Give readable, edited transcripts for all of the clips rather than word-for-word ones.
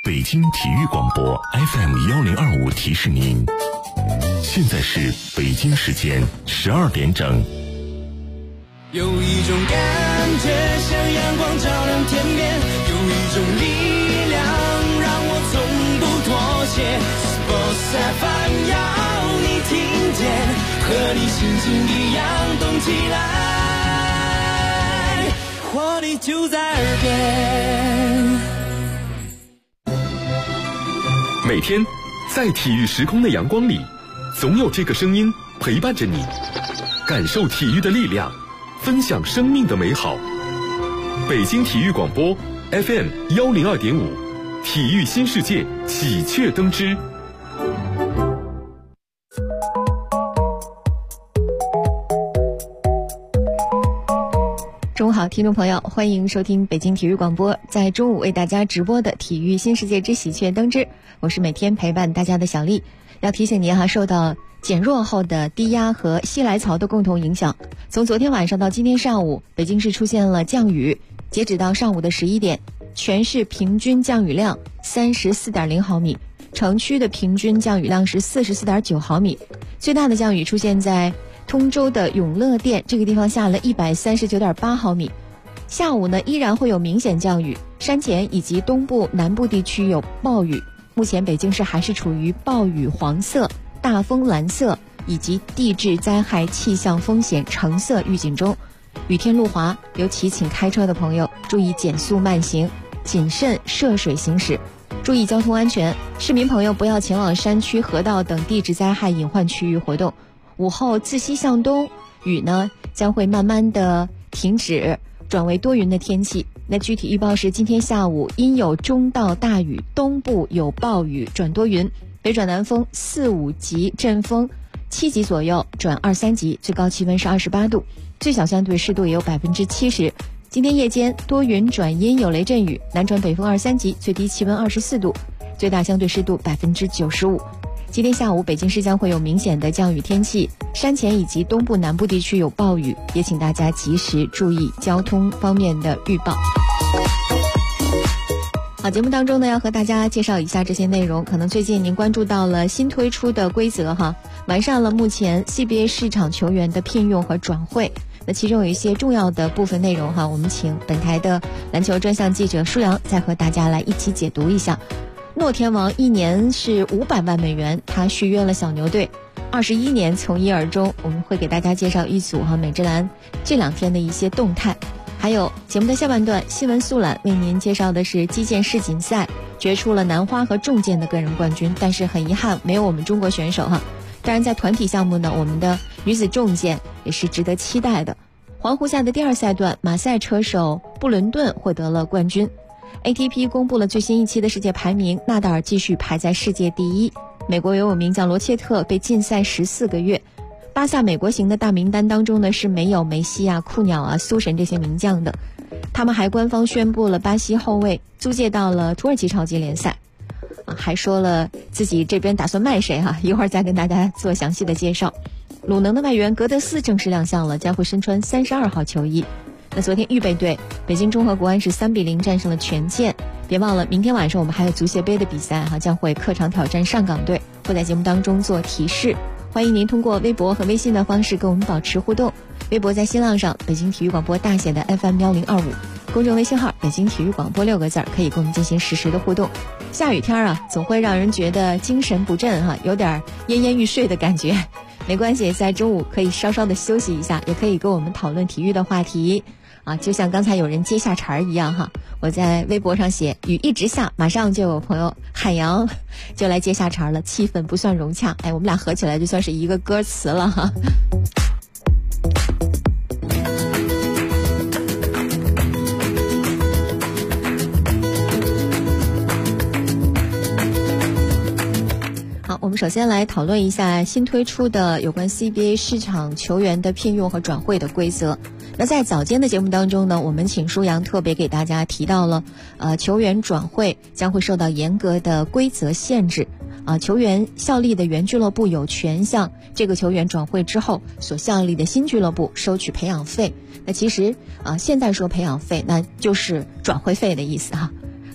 北京体育广播 FM1025提示您，现在是北京时间12点整。 有一种感觉像阳光照亮天边，有一种力量让我从不妥协。Sports FM 要你听见，和你心情一样动起来，活力就在耳边。 每天在体育时空的阳光里，总有这个声音陪伴着你，感受体育的力量，分享生命的美好。北京体育广播 FM102.5，体育新世界喜鹊登枝。 中午好，听众朋友，欢迎收听北京体育广播在中午为大家直播的体育新世界之喜鹊登枝，我是每天陪伴大家的小丽。要提醒您受到减弱后的低压和西来槽的共同影响，从昨天晚上到今天上午，北京市出现了降雨。截止到上午的11点，全市平均降雨量34.0毫米，城区的平均降雨量是44.9毫米。最大的降雨出现在通州的永乐店，这个地方下了139.8毫米。下午呢，依然会有明显降雨，山前以及东部南部地区有暴雨。目前北京市还是处于暴雨黄色、大风蓝色以及地质灾害气象风险橙色预警中。雨天路滑，尤其请开车的朋友注意减速慢行，谨慎涉水行驶，注意交通安全。市民朋友不要前往山区、河道等地质灾害隐患区域活动。午后自西向东，雨呢将会慢慢的停止，转为多云的天气。那具体预报是今天下午阴有中到大雨，东部有暴雨转多云，北转南风4-5级阵风7级左右转2-3级，最高气温是28度，最小相对湿度也有70%。今天夜间多云转阴有雷阵雨，南转北风2-3级，最低气温24度，最大相对湿度95%。今天下午北京市将会有明显的降雨天气，山前以及东部南部地区有暴雨，也请大家及时注意交通方面的预报。好，节目当中呢要和大家介绍一下这些内容。可能最近您关注到了新推出的规则完善了目前 CBA 市场球员的聘用和转会。那其中有一些重要的部分内容我们请本台的篮球专项记者舒阳再和大家来一起解读一下。诺天王1年是500万美元，他续约了小牛队，21年从一而终。我们会给大家介绍一组美职篮这2天的一些动态。还有节目的下半段新闻速览，为您介绍的是击剑世锦赛决出了男花和重剑的个人冠军，但是很遗憾没有我们中国选手当然在团体项目呢，我们的女子重剑也是值得期待的。环湖下的第2赛段，马赛车手布伦顿获得了冠军。ATP 公布了最新一期的世界排名，纳达尔继续排在世界第1。美国游泳名将罗切特被禁赛14个月。巴萨美国行的大名单当中呢是没有梅西库鸟苏神这些名将的。他们还官方宣布了巴西后卫租借到了土耳其超级联赛，还说了自己这边打算卖谁一会儿再跟大家做详细的介绍。鲁能的外援格德斯正式亮相了，将会身穿32号球衣。那昨天预备队北京中赫国安是3-0战胜了权健。别忘了明天晚上我们还有足协杯的比赛将会客场挑战上港队，会在节目当中做提示。欢迎您通过微博和微信的方式跟我们保持互动。微博在新浪上北京体育广播大写的 FM1025，公众微信号北京体育广播6个字，可以跟我们进行实时的互动。下雨天总会让人觉得精神不振有点奄奄欲睡的感觉。没关系，在中午可以稍稍的休息一下，也可以跟我们讨论体育的话题就像刚才有人接下茬一样我在微博上写雨一直下，马上就有朋友海洋就来接下茬了，气氛不算融洽，我们俩合起来就算是一个歌词了好，我们首先来讨论一下新推出的有关 CBA 市场球员的聘用和转会的规则。那在早间的节目当中呢，我们请舒阳特别给大家提到了球员转会将会受到严格的规则限制球员效力的原俱乐部有权向这个球员转会之后所效力的新俱乐部收取培养费。那其实现在说培养费那就是转会费的意思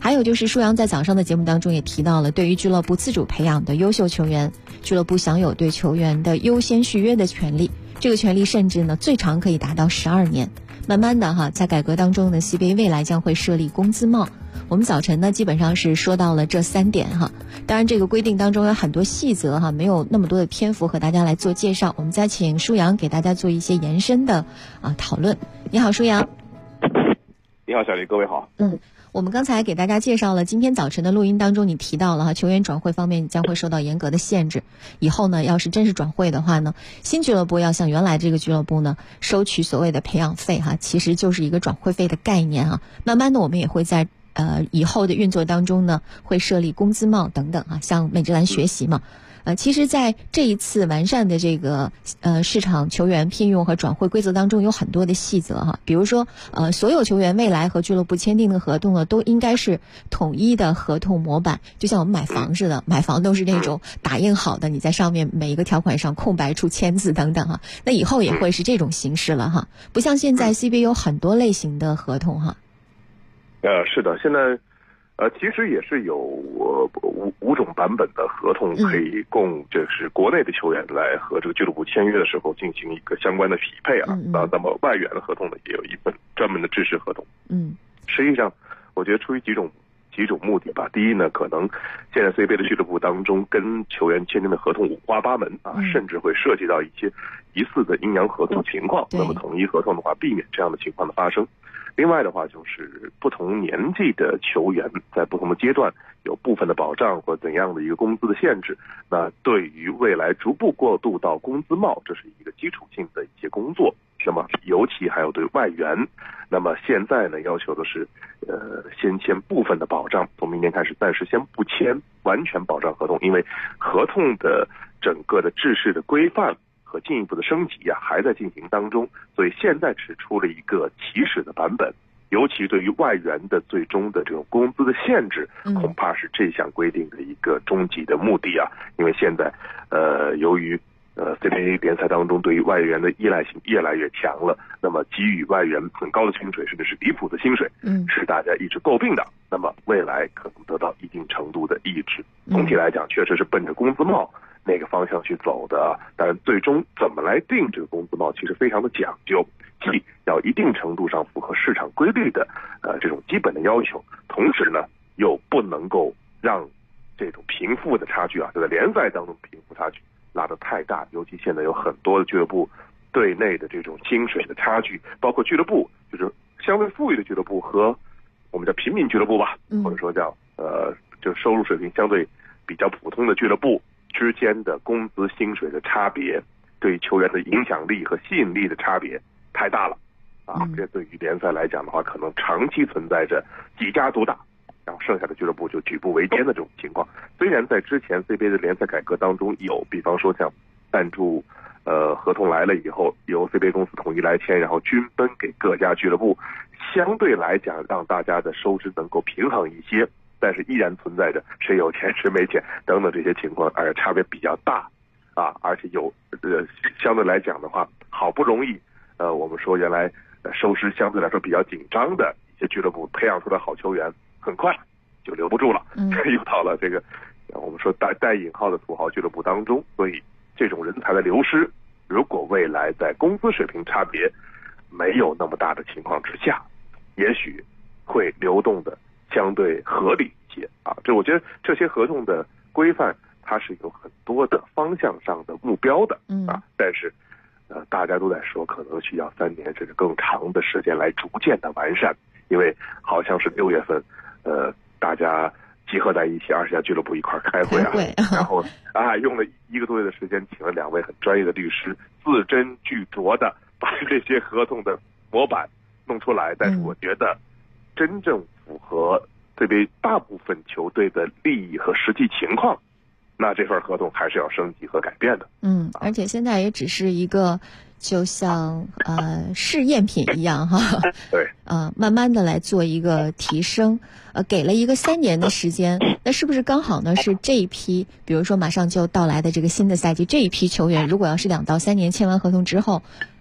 还有就是舒阳在早上的节目当中也提到了，对于俱乐部自主培养的优秀球员，俱乐部享有对球员的优先续约的权利，这个权利甚至呢最长可以达到12年。慢慢的在改革当中呢 CBA 未来将会设立工资帽。我们早晨呢基本上是说到了这3点当然这个规定当中有很多细则没有那么多的篇幅和大家来做介绍，我们再请舒阳给大家做一些延伸的讨论。你好，舒阳。 你好，小丽，各位好。 我们刚才给大家介绍了今天早晨的录音当中，你提到了球员转会方面将会受到严格的限制。以后呢，要是真是转会的话呢，新俱乐部要向原来这个俱乐部呢收取所谓的培养费其实就是一个转会费的概念慢慢的，我们也会在以后的运作当中呢，会设立工资帽等等向美职篮学习嘛。其实在这一次完善的这个市场球员聘用和转会规则当中有很多的细则比如说所有球员未来和俱乐部签订的合同呢都应该是统一的合同模板，就像我们买房似的，买房都是那种打印好的，你在上面每一个条款上空白处签字等等那以后也会是这种形式了不像现在 CBA 有很多类型的合同是的，现在其实也是有五种版本的合同可以供就是国内的球员来和这个俱乐部签约的时候进行一个相关的匹配那么外援的合同呢也有一份专门的制式合同。实际上我觉得出于几种目的吧。第一呢，可能现在 CBA 的俱乐部当中跟球员签订的合同五花八门甚至会涉及到一些疑似的阴阳合同情况，那么统一合同的话避免这样的情况的发生。另外的话就是不同年纪的球员在不同的阶段有部分的保障或怎样的一个工资的限制，那对于未来逐步过渡到工资帽，这是一个基础性的一些工作。那么尤其还有对外援，那么现在呢要求的是先签部分的保障，从明年开始暂时先不签完全保障合同，因为合同的整个的制式的规范和进一步的升级还在进行当中，所以现在只出了一个起始的版本。尤其对于外援的最终的这种工资的限制，恐怕是这项规定的一个终极的目的因为现在由于CBA 联赛当中对于外援的依赖性越来越强了，那么给予外援很高的薪水甚至是离谱的薪水是大家一直诟病的，那么未来可能得到一定程度的抑制。总体来讲确实是奔着工资帽那个方向去走的，但是最终怎么来定这个工资帽其实非常的讲究，既要一定程度上符合市场规律的这种基本的要求，同时呢又不能够让这种贫富的差距就在联赛当中贫富差距拉得太大。尤其现在有很多的俱乐部队内的这种薪水的差距，包括俱乐部就是相对富裕的俱乐部和我们叫平民俱乐部吧，或者说叫就收入水平相对比较普通的俱乐部之间的工资薪水的差别，对球员的影响力和吸引力的差别太大了这对于联赛来讲的话，可能长期存在着几家独大，然后剩下的俱乐部就举步维艰的这种情况。虽然在之前 CBA 的联赛改革当中有，比方说像赞助合同来了以后由 CBA 公司统一来签，然后均分给各家俱乐部，相对来讲让大家的收支能够平衡一些，但是依然存在着谁有钱谁没钱等等这些情况，而且差别比较大而且有相对来讲的话，好不容易我们说原来收支相对来说比较紧张的一些俱乐部培养出来好球员，很快就留不住了又到了这个我们说带引号的土豪俱乐部当中。所以这种人才的流失，如果未来在工资水平差别没有那么大的情况之下，也许会流动的相对合理一些这我觉得这些合同的规范它是有很多的方向上的目标的但是大家都在说可能需要3年甚至更长的时间来逐渐的完善。因为好像是6月份大家集合在一起20家俱乐部一块开会然后用了1个多月的时间，请了2位很专业的律师，字斟句酌的把这些合同的模板弄出来。但是我觉得真正符合这边大部分球队的利益和实际情况，那这份合同还是要升级和改变的。 而且现在也只是一个就像试验品一样对慢慢的来做一个提升给了一个3年的时间，那是不是刚好呢是这一批比如说马上就到来的这个新的赛季，这一批球员如果要是2到3年签完合同之后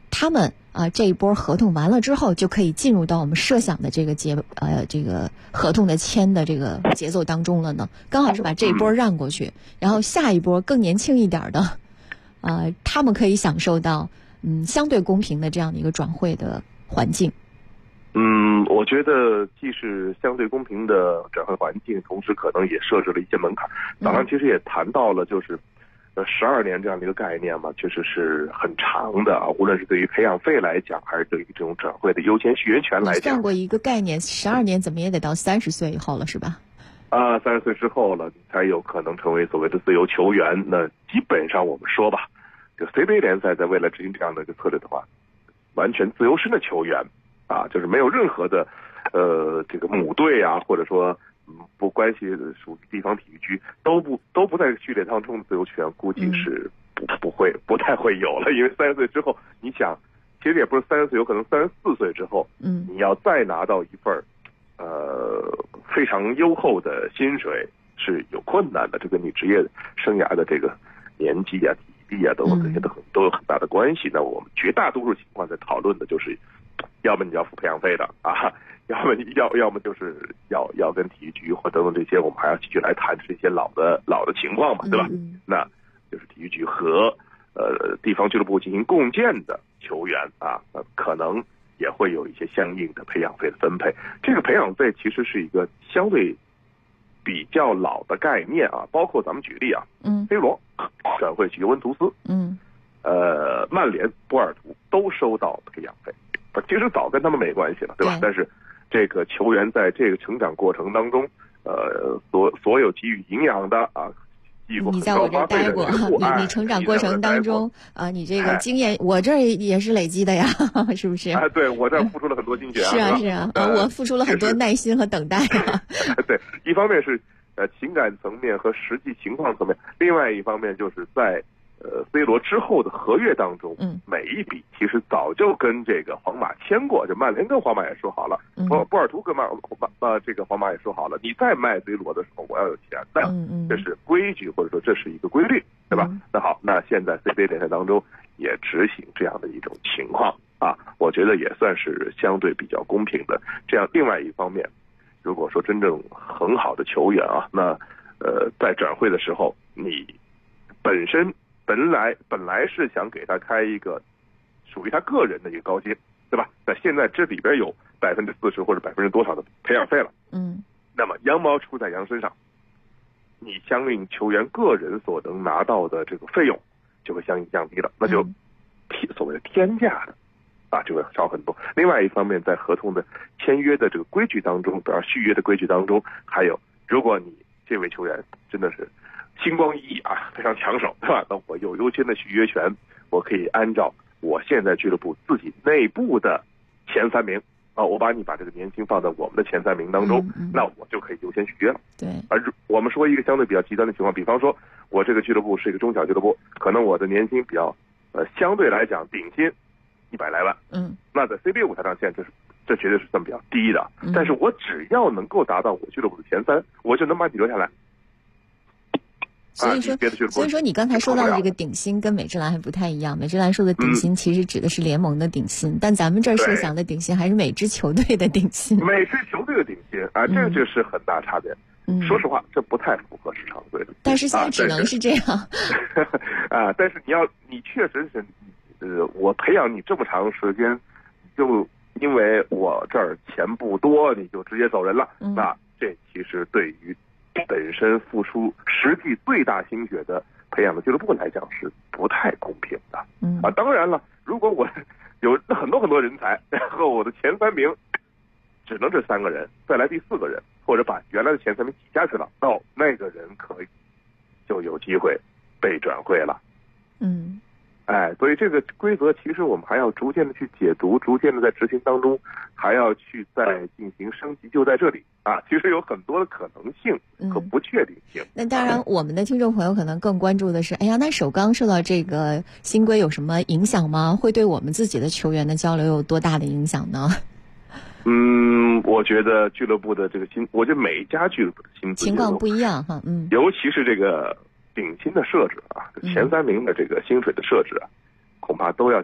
他们这一波合同完了之后，就可以进入到我们设想的这个合同的签的这个节奏当中了呢？刚好是把这一波让过去，然后下一波更年轻一点的，他们可以享受到相对公平的这样的一个转会的环境。 我觉得既是相对公平的转会环境，同时可能也设置了一些门槛。早上其实也谈到了，就是12年这样的一个概念嘛，确实是很长的啊。无论是对于培养费来讲，还是对于这种转会的优先续约权来讲， 你算过一个概念，12年怎么也得到30岁以后了，是吧 ？30岁之后了，你才有可能成为所谓的自由球员。那基本上我们说吧，这 CBA 联赛在未来执行这样的一个策略的话，完全自由身的球员就是没有任何的这个母队啊，或者说不关系属于地方体育局都不在序列当中的自由球员，估计是不太会有了。因为30岁之后，你想，其实也不是30岁，有可能34岁之后，你要再拿到一份非常优厚的薪水是有困难的。这跟你职业生涯的这个年纪啊、体力啊都有很大的关系。那我们绝大多数情况在讨论的就是，要么你要付培养费的要么就是要跟体育局或等等这些，我们还要继续来谈这些老的情况嘛，对吧？那就是体育局和地方俱乐部进行共建的球员可能也会有一些相应的培养费的分配。这个培养费其实是一个相对比较老的概念包括咱们举例，C 罗转会去尤文图斯，曼联、波尔图都收到培养费。其实早跟他们没关系了，对吧？但是这个球员在这个成长过程当中，所有给予营养的你在我这儿待过，你成长过程当中你这个经验，我这儿也是累积的呀，是不是？ 对，我这儿付出了很多心血是啊，我付出了很多耐心和等待对，一方面是情感层面和实际情况层面，另外一方面就是在C 罗之后的合约当中，每一笔其实早就跟这个皇马签过，这曼联跟皇马也说好了，波尔图跟这个皇马也说好了，你再卖 C 罗的时候我要有钱的，这是规矩，或者说这是一个规律，对吧？那好，那现在 CBA 联赛当中也执行这样的一种情况我觉得也算是相对比较公平的。这样，另外一方面，如果说真正很好的球员那在转会的时候，你本来是想给他开一个属于他个人的一个高薪，对吧？那现在这里边有40%或者多少的培养费了，那么羊毛出在羊身上，你相应球员个人所能拿到的这个费用就会相应降低了，那就所谓的天价的就会少很多。另外一方面，在合同的签约的这个规矩当中，续约的规矩当中，还有如果你这位球员真的是星光熠熠非常抢手，对吧？那我有优先的续约权，我可以按照我现在俱乐部自己内部的前3名我把这个年薪放在我们的前3名当中，那我就可以优先续约了。 对。 而我们说一个相对比较极端的情况，比方说我这个俱乐部是一个中小俱乐部，可能我的年薪比较相对来讲顶薪100来万，那在 CBA 舞台上现在这绝对是算比较低的，但是我只要能够达到我俱乐部的前3，我就能把你留下来。 所以说你刚才说到的这个顶薪跟美职篮还不太一样，美职篮说的顶薪其实指的是联盟的顶薪，但咱们这儿设想的顶薪还是美职球队的顶薪。 美职球队的顶薪这个就是很大差别。说实话，这不太符合市场规律。 但是现在只能是这样。 但是你确实是我培养你这么长时间，就因为我这儿钱不多，你就直接走人了，那这其实对于本身付出实际最大心血的培养的俱乐部来讲是不太公平的。当然了，如果我有很多人才，然后我的前3名只能这3个人，再来第4个人，或者把原来的前3名挤下去了，那个人可以就有机会被转会了。所以这个规则其实我们还要逐渐的去解读，逐渐的在执行当中还要去再进行升级，就在这里其实有很多的可能性和不确定性。 那当然，我们的听众朋友可能更关注的是，那首钢受到这个新规有什么影响吗？会对我们自己的球员的交流有多大的影响呢？ 我觉得俱乐部的这个我觉得每一家俱乐部的薪资情况不一样尤其是这个顶薪的设置前3名的这个薪水的设置恐怕都要进行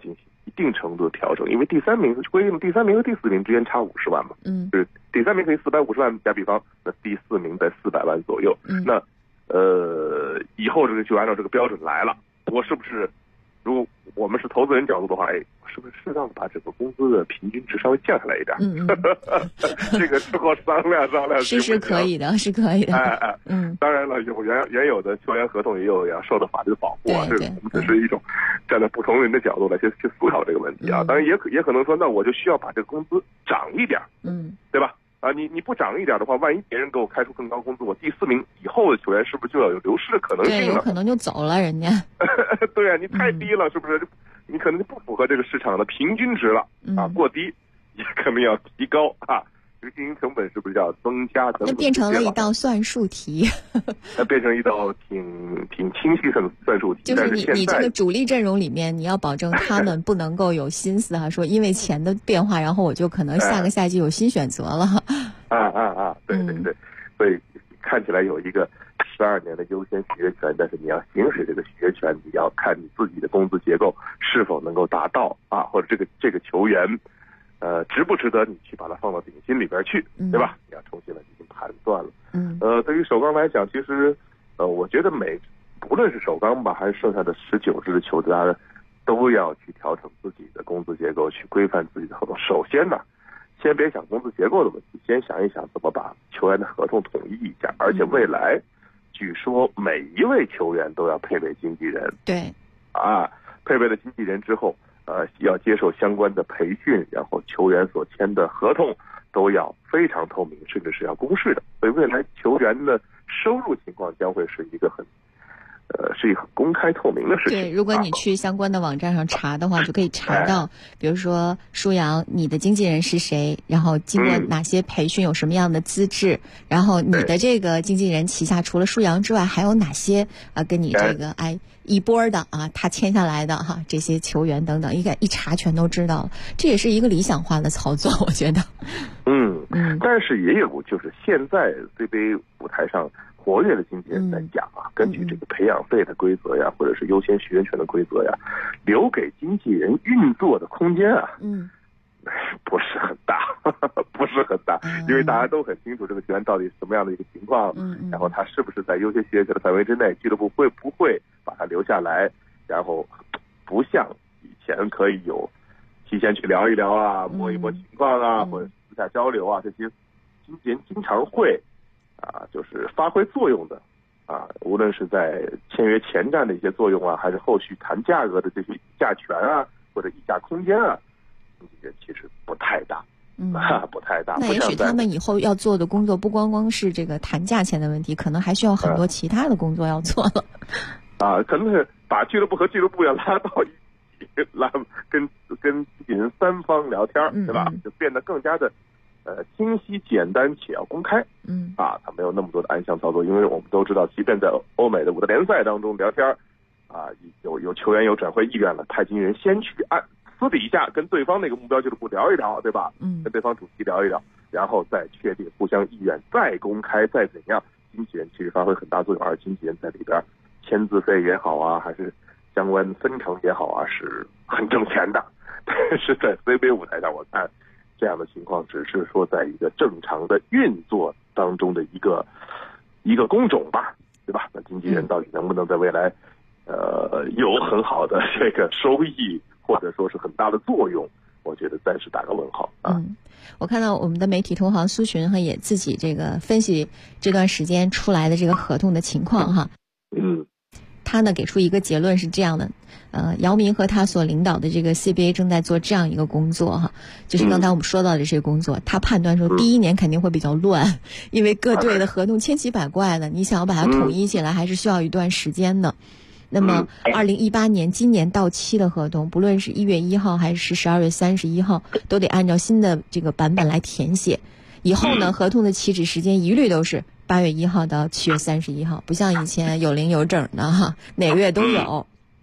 一定程度的调整，因为第三名规定第3名和第4名之间差50万嘛，就是第3名可以450万，打比方，那第4名在400万左右，那以后这个就按照这个标准来了，我是不是？如果我们是投资人角度的话，是不是适当的把这个工资的平均值稍微降下来一点？这个之后商量。 是可以的，是可以的。 当然了，原有的球员合同也有要受到法律的保护啊。这个我们只是一种站在不同人的角度来去思考这个问题啊。当然也可能说，那我就需要把这个工资涨一点，对吧？你不涨一点的话，万一别人给我开出更高工资，我第4名以后的球员是不是就要有流失的可能性呢？ 对，有可能就走了人家。 对啊，你太低了，是不是？你可能就不符合这个市场的平均值了过低也可能要提高啊。这个经营成本是不是要增加？ 那变成了一道算术题。 那变成一道挺清晰的算术题。 就是你这个主力阵容里面，你要保证他们不能够有心思说因为钱的变化，然后我就可能下个赛季有新选择了。 对，所以看起来有一个12年的优先续约权，但是你要行使这个续约权，你要看你自己的工资结构是否能够达到或者这个球员值不值得你去把它放到顶薪里边去，对吧？你要重新来进行盘算了。对于首钢来讲，其实我觉得不论是首钢吧，还是剩下的19支的球队，都要去调整自己的工资结构，去规范自己的合同。首先呢，先别想工资结构的问题，先想一想怎么把球员的合同统一一下。而且未来据说每一位球员都要配备经纪人。对配备了经纪人之后要接受相关的培训，然后球员所签的合同都要非常透明，甚至是要公示的。所以未来球员的收入情况将会是一个很公开透明的事情。 对，如果你去相关的网站上查的话，就可以查到，比如说舒扬，你的经纪人是谁，然后经过哪些培训，有什么样的资质，然后你的这个经纪人旗下除了舒扬之外，还有哪些跟你这个一波的他签下来的这些球员等等，一查全都知道了。这也是一个理想化的操作，我觉得。 但是也有就是现在 CBA 舞台上活跃的经纪人在讲根据这个培养费的规则呀，或者是优先续约权的规则呀，留给经纪人运作的空间不是很大，因为大家都很清楚这个球员到底什么样的一个情况，然后他是不是在优先续约权的范围之内，俱乐部会不会把他留下来，然后不像以前可以有提前去聊一聊摸一摸情况或者私下交流这些经纪人经常会就是发挥作用的无论是在签约前站的一些作用还是后续谈价格的这些议价权或者议价空间经纪人其实不太大。不太大。 那也许他们以后要做的工作不光光是这个谈价钱的问题，可能还需要很多其他的工作要做了。 可能是把俱乐部和俱乐部要拉到一起，跟经纪人3方聊天，对吧？就变得更加的清晰、简单且要公开。他没有那么多的暗箱操作，因为我们都知道，即便在欧美的5大联赛当中聊天有球员有转会意愿了，派经纪人先去私底下跟对方那个目标俱乐部聊一聊，对吧？跟对方主席聊一聊，然后再确定互相意愿，再公开，再怎样，经纪人其实发挥很大作用，而经纪人在里边签字费也好还是相关分成也好是很挣钱的。但是在 CBA 舞台上，我看这样的情况只是说在一个正常的运作当中的一个工种吧，对吧？那经纪人到底能不能在未来有很好的这个收益，或者说是很大的作用，我觉得暂时打个问号我看到我们的媒体同行苏群也自己这个分析这段时间出来的这个合同的情况他呢给出一个结论是这样的，姚明和他所领导的这个 CBA 正在做这样一个工作就是刚才我们说到的这些工作，他判断说第1年肯定会比较乱，因为各队的合同千奇百怪的，你想要把它统一起来还是需要一段时间的。那么2018年今年到期的合同，不论是1月1号还是12月31号，都得按照新的这个版本来填写。以后呢，合同的起止时间一律都是8月1号到7月31号，不像以前有零有整的哪个月都有。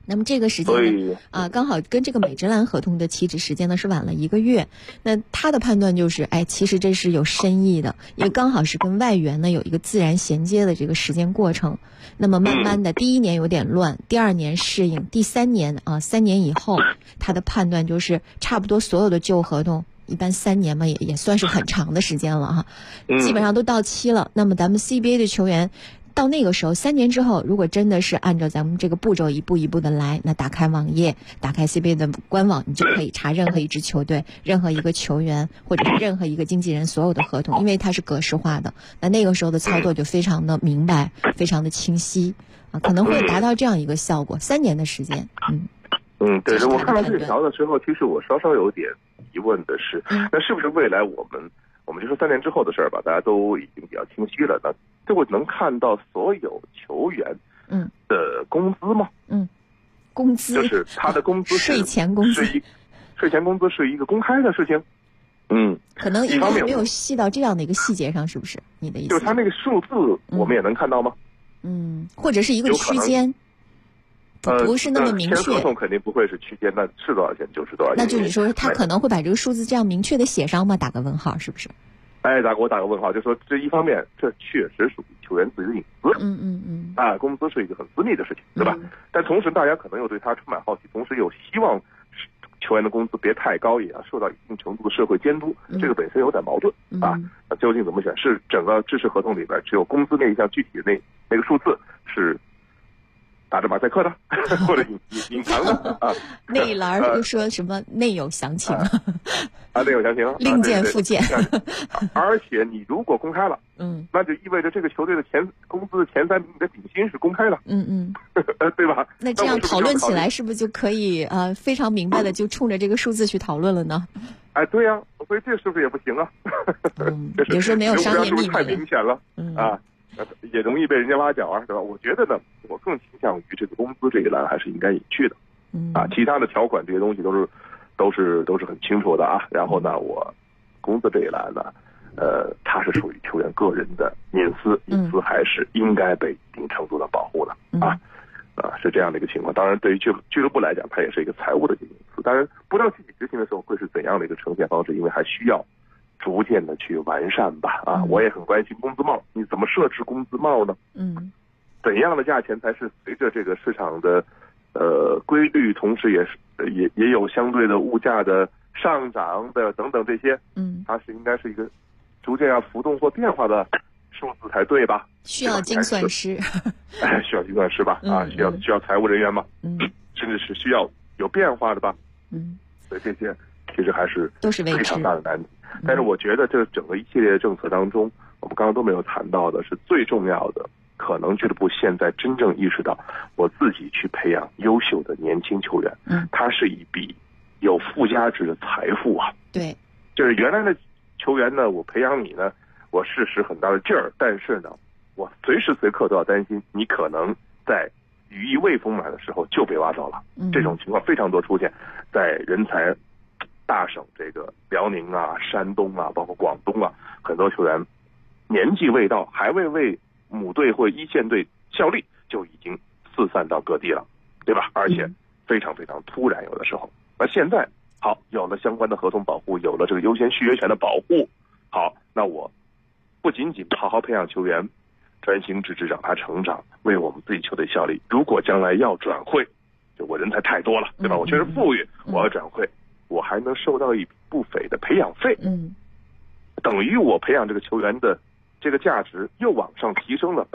那么这个时间呢，刚好跟这个美职篮合同的起止时间呢是晚了1个月。那他的判断就是，其实这是有深意的，因为刚好是跟外援呢有一个自然衔接的这个时间过程。那么慢慢的，第1年有点乱，第2年适应，第3年3年以后，他的判断就是差不多所有的旧合同，一般3年嘛，也算是很长的时间了哈，基本上都到期了。那么咱们 CBA 的球员，到那个时候3年之后，如果真的是按照咱们这个步骤一步一步的来，那打开网页，打开 CBA 的官网，你就可以查任何一支球队、任何一个球员或者是任何一个经纪人所有的合同，因为它是格式化的。那个时候的操作就非常的明白，非常的清晰可能会达到这样一个效果。3年的时间， 对，我看到这条的时候，其实我稍稍有点疑问的是，那是不是未来我们就说3年之后的事儿吧，大家都已经比较清晰了，那这我能看到所有球员的工资吗？ 工资就是他的工资税前工资， 税前工资是一个公开的事情。 可能应该没有细到这样的一个细节上，是不是？你的意思就是他那个数字我们也能看到吗？ 或者是一个区间，不是那么明确。 签合同肯定不会是区间，那是多少钱就是多少钱。 那就你说他可能会把这个数字这样明确的写上吗？打个问号，是不是？ 我打个问号，就说这一方面，这确实属于球员自己的隐私。工资是一个很私密的事情，对吧？但同时，大家可能又对他充满好奇，同时又希望球员的工资别太高，也要受到一定程度的社会监督。这个本身有点矛盾那究竟怎么选？是整个知识合同里边只有工资那一项具体的那个数字是打着马赛克的，或者隐藏的那一栏又说什么内有详情内有详情另见附件。 而且你如果公开了，那就意味着这个球队的工资的前3名的底薪是公开的，对吧？ 那这样讨论起来是不是就可以非常明白的就冲着这个数字去讨论了呢？ 对呀，所以这是不是也不行啊？ 也是没有商业秘密， 太明显了也容易被人家挖角是吧？我觉得呢，我更倾向于这个工资这一栏还是应该隐去的其他的条款这些东西都是很清楚的然后呢，我工资这一栏呢，它是属于球员个人的隐私还是应该被一定程度的保护的是这样的一个情况。当然，对于俱乐部来讲，它也是一个财务的一个隐私。当然，不知道具体执行的时候会是怎样的一个呈现方式，因为还需要逐渐的去完善吧我也很关心工资帽，你怎么设置工资帽呢？怎样的价钱才是随着这个市场的规律，同时也有相对的物价的上涨的等等这些它是应该是一个逐渐要浮动或变化的数字才对吧？ 需要精算师需要精算师吧需要财务人员嘛甚至是需要有变化的吧所以这些其实还是都是非常大的难题。但是我觉得这整个一系列的政策当中，我们刚刚都没有谈到的是最重要的，可能俱乐部现在真正意识到，我自己去培养优秀的年轻球员它是一笔有附加值的财富对， 就是原来的球员呢，我培养你呢，我是使很大的劲儿，但是呢，我随时随刻都要担心你可能在羽翼未丰满的时候就被挖走了这种情况非常多出现在人才大省，这个辽宁山东包括广东很多球员年纪未到，还未为母队或一线队效力，就已经四散到各地了，对吧？而且非常非常突然，有的时候。那现在好，有了相关的合同保护，有了这个优先续约权的保护，好，那我不仅仅好好培养球员，专心致志让他成长，为我们自己球队效力。如果将来要转会，就我人才太多了，对吧？我确实富裕，我要转会，我还能收到一笔不菲的培养费，等于我培养这个球员的这个价值又往上提升了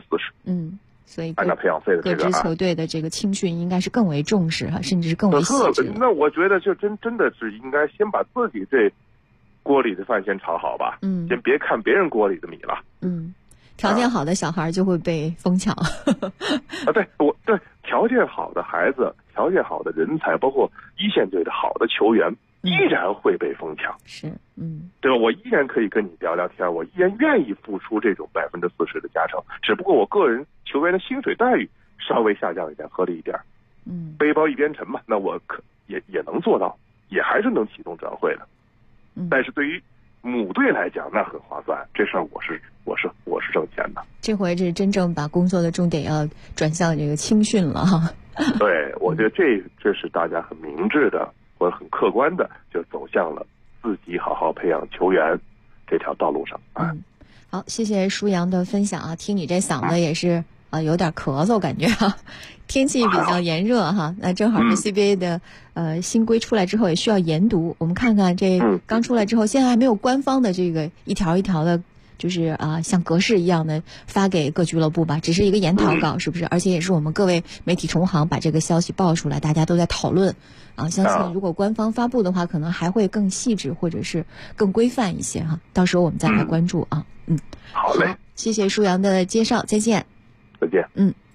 40%。 所以按照培养费的这个各支球队的这个青训应该是更为重视甚至是更为细致。 那我觉得就真的是应该先把自己这锅里的饭先炒好吧，先别看别人锅里的米了。 条件好的小孩就会被疯抢对条件好的孩子，条件好的人才，包括一线队的好的球员依然会被疯抢，对吧？我依然可以跟你聊聊天，我依然愿意付出这种40%的加成，只不过我个人球员的薪水待遇稍微下降一点，合理一点，背包一边沉嘛，那我也能做到，也还是能启动转会的。但是对于母队来讲，那很划算，这事儿我是挣钱的。 这回是真正把工作的重点要转向这个青训了对，我觉得这是大家很明智的或者很客观的，就走向了自己好好培养球员这条道路上。 好，谢谢舒扬的分享啊，听你这嗓子也是有点咳嗽感觉啊。天气比较炎热哈，那正好是 CBA 的新规出来之后也需要研读。我们看看这刚出来之后，现在还没有官方的这个一条一条的，就是像格式一样的发给各俱乐部吧，只是一个研讨稿，是不是？而且也是我们各位媒体同行把这个消息爆出来，大家都在讨论啊。相信如果官方发布的话，可能还会更细致或者是更规范一些哈。到时候我们再来关注啊。 好嘞， 谢谢舒扬的介绍，再见。 再见。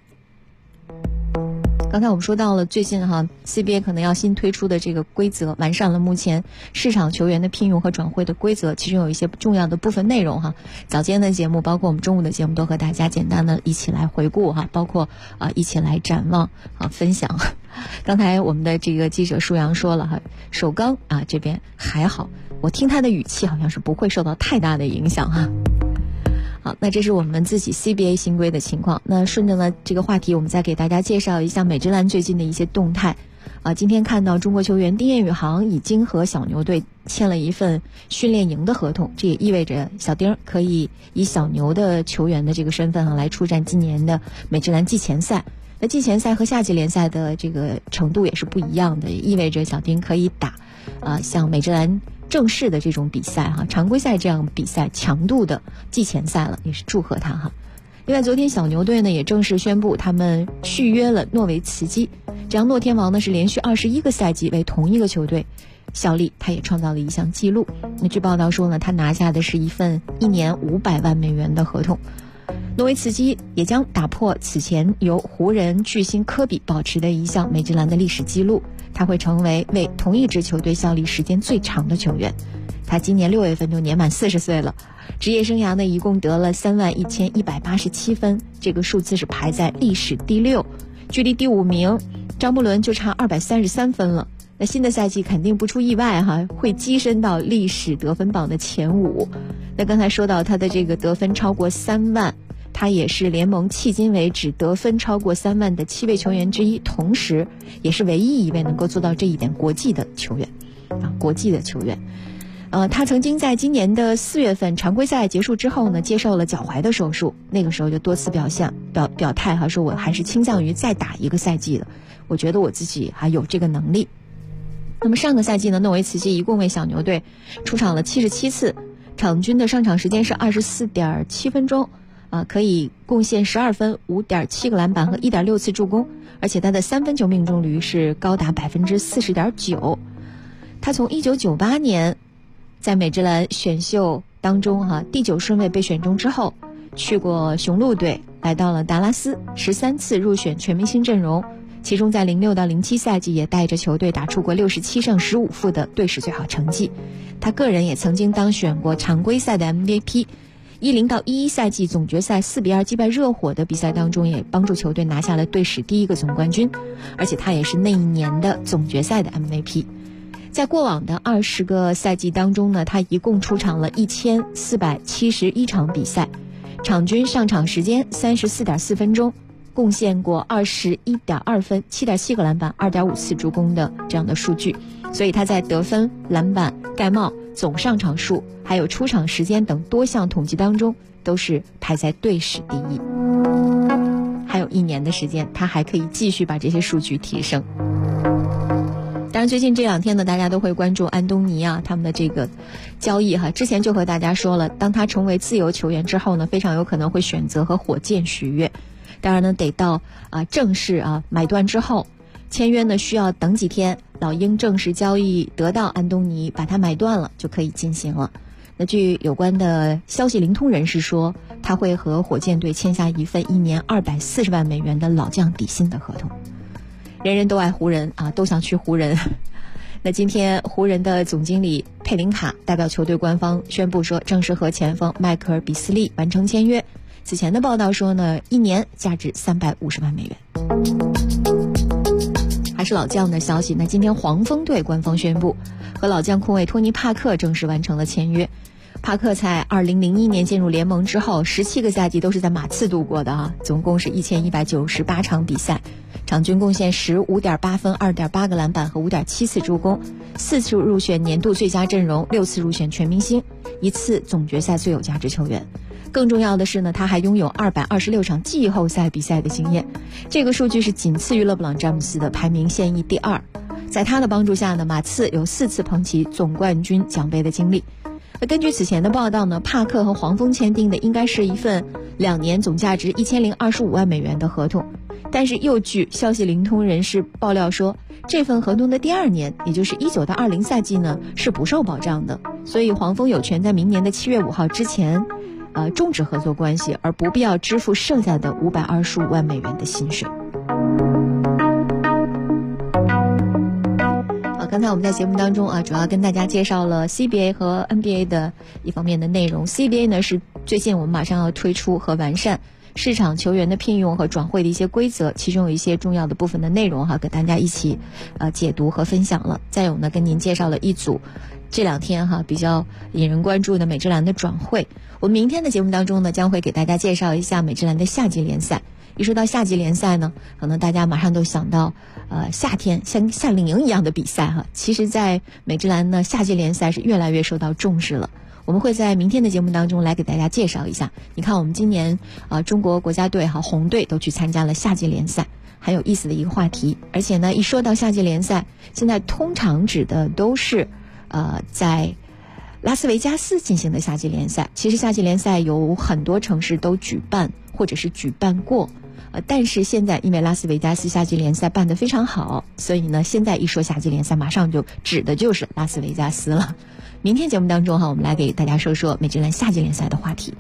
刚才我们说到了最近CBA 可能要新推出的这个规则，完善了目前市场球员的聘用和转会的规则，其中有一些重要的部分内容早间的节目包括我们中午的节目都和大家简单的一起来回顾包括一起来展望分享。刚才我们的这个记者舒扬说了首钢这边还好，我听他的语气好像是不会受到太大的影响好，那这是我们自己 CBA 新规的情况。那顺着呢这个话题，我们再给大家介绍一下美职篮最近的一些动态。今天看到中国球员丁彦雨航已经和小牛队签了一份训练营的合同，这也意味着小丁可以以小牛的球员的这个身份来出战今年的美职篮季前赛。那季前赛和夏季联赛的这个程度也是不一样的，也意味着小丁可以打像美职篮正式的这种比赛常规赛这样比赛强度的季前赛了，也是祝贺他另外昨天小牛队呢也正式宣布他们续约了诺维茨基，这样诺天王呢是连续21个赛季为同一个球队效力，他也创造了一项纪录。那据报道说呢，他拿下的是一份1年500万美元的合同。诺维茨基也将打破此前由湖人巨星科比保持的一项美职篮的历史纪录，他会成为为同一支球队效力时间最长的球员。他今年6月份就年满40岁了，职业生涯呢一共得了31187分，这个数字是排在历史第6，距离第5名张伯伦就差233分了。那新的赛季肯定不出意外会跻身到历史得分榜的前5。那刚才说到他的这个得分超过3万，他也是联盟迄今为止得分超过3万的7位球员之一，同时也是唯一一位能够做到这一点国际的球员国际的球员。他曾经在今年的4月份常规赛结束之后呢，接受了脚踝的手术，那个时候就多次表态说我还是倾向于再打一个赛季的，我觉得我自己还有这个能力。那么上个赛季呢，诺维茨基一共为小牛队出场了77次，场均的上场时间是24.7分钟可以贡献12分、5.7个篮板和 1.6 次助攻，而且他的3分球命中率是高达 40.9%。 他从1998年在美职篮选秀当中第9顺位被选中之后，去过雄鹿队，来到了达拉斯，13次入选全明星阵容，其中在06到07赛季也带着球队打出过67胜15负的队史最好成绩。他个人也曾经当选过常规赛的 MVP，10到11赛季总决赛4-2击败热火的比赛当中，也帮助球队拿下了队史第1个总冠军，而且他也是那一年的总决赛的 MVP。在过往的20个赛季当中呢，他一共出场了1471场比赛，场均上场时间34.4分钟，贡献过21.2分、7.7个篮板、2.5次助攻的这样的数据，所以他在得分、篮板、盖帽、总上场数还有出场时间等多项统计当中都是排在队史第1。还有1年的时间，他还可以继续把这些数据提升。当然最近这2天呢，大家都会关注安东尼他们的这个交易之前就和大家说了，当他成为自由球员之后呢，非常有可能会选择和火箭续约。当然呢，得到正式买断之后，签约呢需要等几天，老鹰正式交易得到安东尼，把他买断了就可以进行了。那据有关的消息灵通人士说，他会和火箭队签下一份1年240万美元的老将底薪的合同。人人都爱湖人都想去湖人。那今天湖人的总经理佩林卡代表球队官方宣布说，正式和前锋迈克尔·比斯利完成签约。此前的报道说呢，1年价值350万美元。还是老将的消息，那今天黄蜂队官方宣布和老将控卫托尼·帕克正式完成了签约。 帕克在2001年进入联盟之后，17个赛季都是在马刺度过的啊，总共是1198场比赛，场均贡献15.8分、2.8个篮板和5.7次助攻，4次入选年度最佳阵容，6次入选全明星，1次总决赛最有价值球员。更重要的是呢，他还拥有226场季后赛比赛的经验，这个数据是仅次于勒布朗·詹姆斯的，排名现役第2。在他的帮助下呢，马刺有4次捧起总冠军奖杯的经历。根据此前的报道呢，帕克和黄蜂签订的应该是一份2年总价值1025万美元的合同，但是又据消息灵通人士爆料说，这份合同的第2年，也就是19到20赛季呢，是不受保障的，所以黄蜂有权在明年的7月5号之前终止合作关系，而不必要支付剩下的525万美元的薪水。刚才我们在节目当中主要跟大家介绍了 CBA 和 NBA 的一方面的内容。 CBA 呢是最近我们马上要推出和完善市场球员的聘用和转会的一些规则，其中有一些重要的部分的内容跟大家一起解读和分享了。再有呢，跟您介绍了一组这2天比较引人关注的美职篮的转会。我们明天的节目当中呢，将会给大家介绍一下美职篮的夏季联赛。一说到夏季联赛呢，可能大家马上都想到夏天像夏令营一样的比赛其实在美职篮呢，夏季联赛是越来越受到重视了。我们会在明天的节目当中来给大家介绍一下。你看我们今年中国国家队红队都去参加了夏季联赛，很有意思的一个话题。而且呢，一说到夏季联赛，现在通常指的都是在拉斯维加斯进行的夏季联赛。其实夏季联赛有很多城市都举办或者是举办过，但是现在因为拉斯维加斯夏季联赛办得非常好，所以呢，现在一说夏季联赛，马上就指的就是拉斯维加斯了。明天节目当中我们来给大家说说美职篮夏季联赛的话题。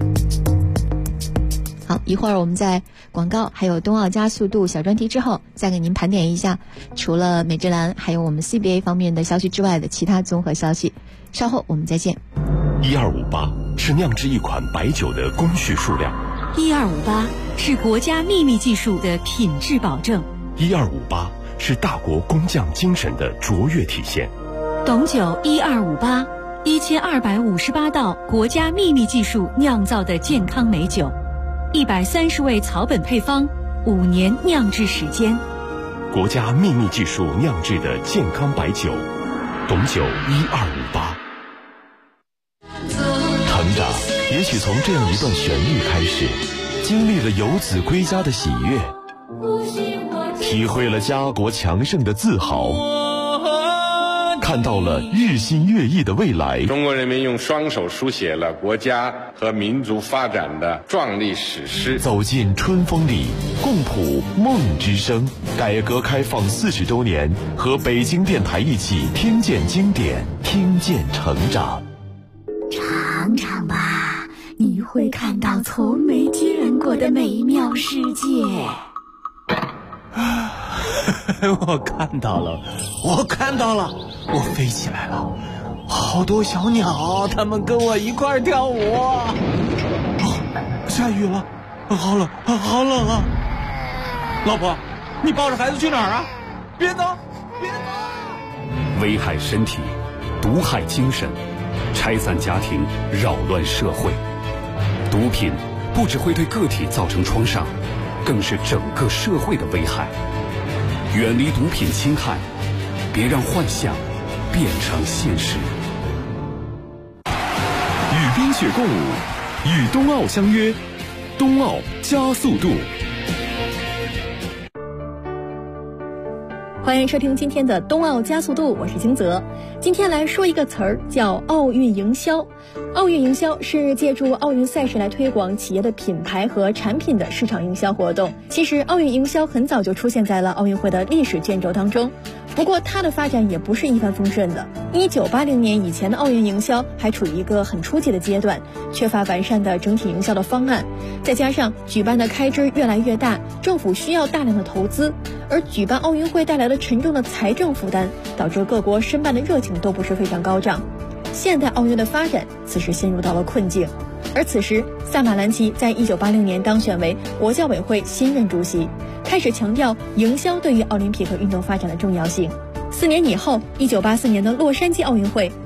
好，一会儿我们在广告还有冬奥加速度小专题之后，再给您盘点一下除了美职篮还有我们 CBA 方面的消息之外的其他综合消息。稍后我们再见。 1258是酿制一款白酒的工序数量 ，1258是国家秘密技术的品质保证 ，1258是大国工匠精神的卓越体现。 董酒1258 1258道国家秘密技术酿造的健康美酒，130味草本配方，5年酿制时间， 国家秘密技术酿制的健康白酒，董酒1258。成长也许从这样一段旋律开始，经历了游子归家的喜悦，体会了家国强盛的自豪，看到了日新月异的未来。 中国人民用双手书写了国家和民族发展的壮丽史诗。 走进春风里，共谱梦之声。改革开放40周年，和北京电台一起听见经典，听见成长。 尝尝吧，你会看到从没见过的美妙世界。 我看到了，我飞起来了，好多小鸟，它们跟我一块儿跳舞。下雨了，好冷啊！老婆，你抱着孩子去哪儿啊？别走！ 危害身体，毒害精神，拆散家庭，扰乱社会。毒品不只会对个体造成创伤，更是整个社会的危害。远离毒品侵害，别让幻想变成现实。与冰雪共舞，与冬奥相约，冬奥加速度。 欢迎收听今天的冬奥加速度，我是金泽。今天来说一个词儿，叫奥运营销。奥运营销是借助奥运赛事来推广企业的品牌和产品的市场营销活动。其实奥运营销很早就出现在了奥运会的历史卷轴当中，不过它的发展也不是一帆风顺的。1980年以前的奥运营销还处于一个很初级的阶段，缺乏完善的整体营销的方案，再加上举办的开支越来越大，政府需要大量的投资，而举办奥运会带来的沉重的财政负担，导致各国申办的热情都不是非常高涨。现代奥运的发展此时陷入到了困境，而此时萨马兰奇在1980年当选为国教委会新任主席，开始强调营销对于奥林匹克运动发展的重要性。4年以后，1984年的洛杉矶奥运会，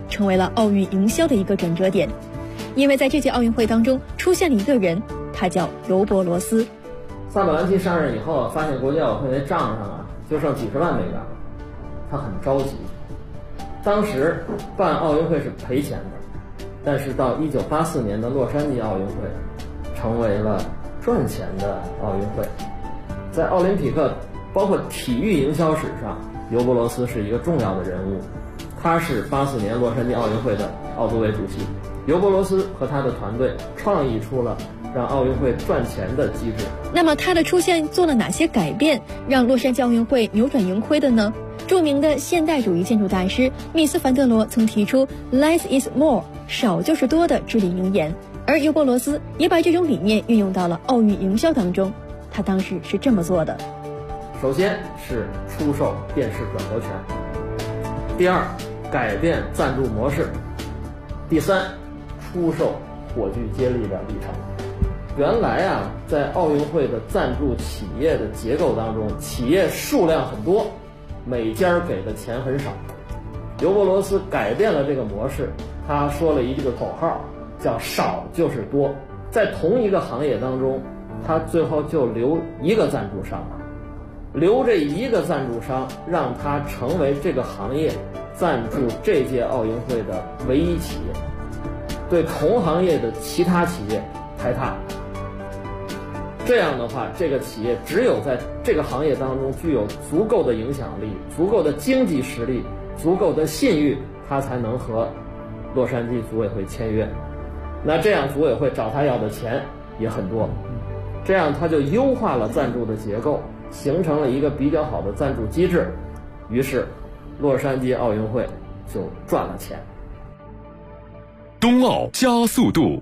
成为了奥运营销的一个转折点。因为在这届奥运会当中出现了一个人，他叫尤伯罗斯。 萨马兰奇上任以后，发现国际奥委会那账上就剩几十万美元了，他很着急。当时办奥运会是赔钱的，但是到1984年的洛杉矶奥运会成为了赚钱的奥运会。在奥林匹克包括体育营销史上，尤伯罗斯是一个重要的人物。他是84年洛杉矶奥运会的奥组委主席。尤伯罗斯和他的团队创意出了让奥运会赚钱的机制。 那么他的出现做了哪些改变，让洛杉矶奥运会扭转盈亏的呢？著名的现代主义建筑大师密斯凡德罗曾提出 Less is more， 少就是多的至理名言，而尤伯罗斯也把这种理念运用到了奥运营销当中。他当时是这么做的： 首先是出售电视转播权，第二，改变赞助模式，第三，出售火炬接力的里程。原来在奥运会的赞助企业的结构当中，企业数量很多，每家给的钱很少。尤伯罗斯改变了这个模式，他说了一句口号，叫少就是多。在同一个行业当中，他最后就留一个赞助商了，留这一个赞助商，让他成为这个行业赞助这届奥运会的唯一企业，对同行业的其他企业排他。这样的话，这个企业只有在这个行业当中具有足够的影响力、足够的经济实力、足够的信誉，他才能和洛杉矶组委会签约。那这样组委会找他要的钱也很多，这样他就优化了赞助的结构，形成了一个比较好的赞助机制，于是洛杉矶奥运会就赚了钱。 冬奥加速度，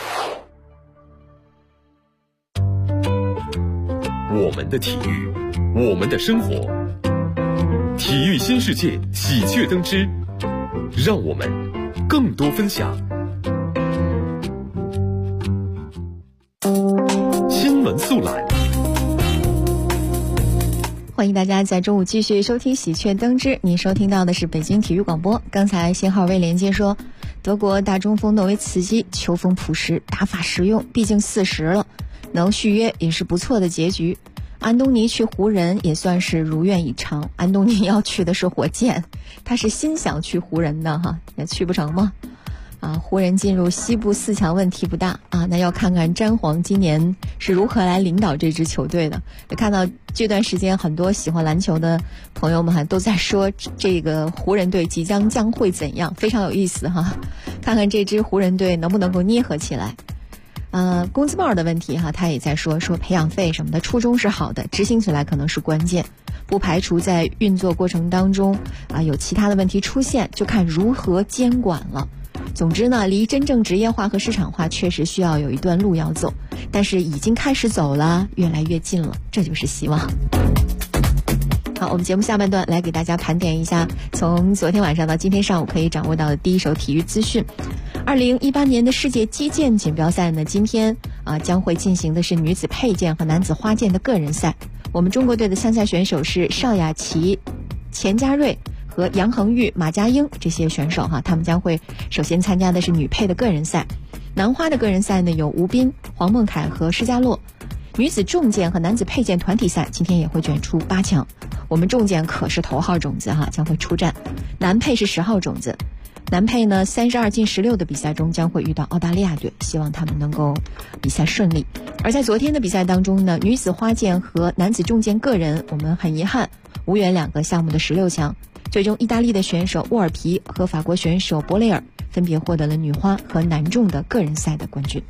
我们的体育，我们的生活，体育新世界喜鹊登之，让我们更多分享。新闻速览， 欢迎大家在中午继续收听喜鹊登之，您收听到的是北京体育广播。刚才信号未连接说，德国大中锋诺维茨基球风朴实，打法实用，毕竟40了，能续约也是不错的结局。安东尼去湖人也算是如愿以偿，安东尼要去的是火箭，他是心想去湖人的哈，也去不成吗？湖人进入西部4强问题不大那要看看詹皇今年是如何来领导这支球队的。也看到这段时间很多喜欢篮球的朋友们都在说这个湖人队即将会怎样，非常有意思哈。看看这支湖人队能不能够捏合起来。工资帽的问题他也在说培养费什么的，初衷是好的，执行起来可能是关键，不排除在运作过程当中有其他的问题出现，就看如何监管了。总之呢，离真正职业化和市场化确实需要有一段路要走，但是已经开始走了，越来越近了，这就是希望。好，我们节目下半段来给大家盘点一下从昨天晚上到今天上午可以掌握到的第一手体育资讯。2018年的世界击剑锦标赛呢，今天将会进行的是女子佩剑和男子花剑的个人赛。我们中国队的参赛选手是邵雅琪、钱嘉瑞和杨恒玉、马佳英这些选手他们将会首先参加的是女佩的个人赛。男花的个人赛呢，有吴斌、黄梦凯和施嘉洛。女子重剑和男子佩剑团体赛今天也会卷出8强。我们重剑可是头号种子将会出战。男佩是10号种子。男佩呢，32进16的比赛中将会遇到澳大利亚队，希望他们能够比赛顺利。而在昨天的比赛当中呢，女子花剑和男子重剑个人，我们很遗憾无缘2个项目的16强。最终意大利的选手沃尔皮和法国选手博雷尔分别获得了女花和男重的个人赛的冠军。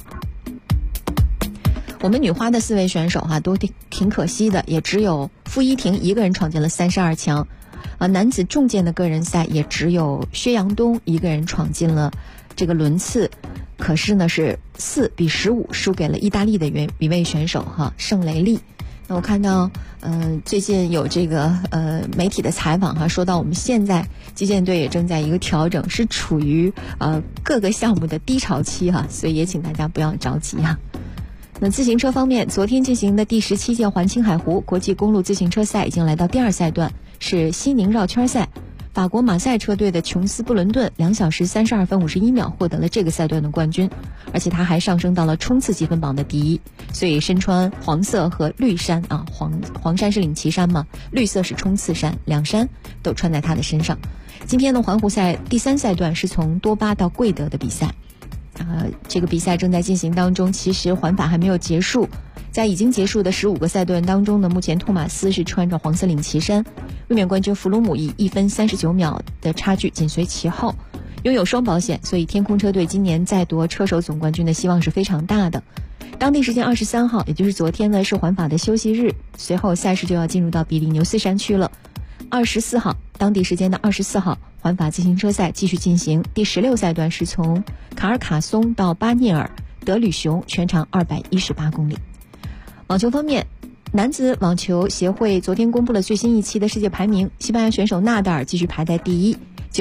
我们女花的4位选手都挺可惜的，也只有傅依婷一个人闯进了32强。男子重剑的个人赛也只有薛阳东一个人闯进了这个轮次，可是呢是4比15输给了意大利的一位选手圣雷利。那我看到最近有这个媒体的采访说到我们现在击剑队也正在一个调整，是处于各个项目的低潮期所以也请大家不要着急那自行车方面，昨天进行的第17届环青海湖国际公路自行车赛已经来到第2赛段，是西宁绕圈赛。 法国马赛车队的琼斯布伦顿2小时32分51秒获得了这个赛段的冠军，而且他还上升到了冲刺积分榜的第一，所以身穿黄色和绿衫啊，黄衫是领旗衫嘛，绿色是冲刺衫，两衫都穿在他的身上。今天的环湖赛第3赛段是从多巴到贵德的比赛，这个比赛正在进行当中，其实环法还没有结束。在已经结束的15个赛段当中呢，目前托马斯是穿着黄色领旗衫，卫冕冠军弗鲁姆以1分39秒的差距紧随其后，拥有双保险，所以天空车队今年再夺车手总冠军的希望是非常大的。当地时间23号，也就是昨天呢，是环法的休息日，随后赛事就要进入到比利牛斯山区了。24号，当地时间的24号，环法自行车赛继续进行，第16赛段是从卡尔卡松到巴涅尔德吕雄，全长218公里。网球方面，男子网球协会昨天公布了最新一期的世界排名，西班牙选手纳达尔继续排在第一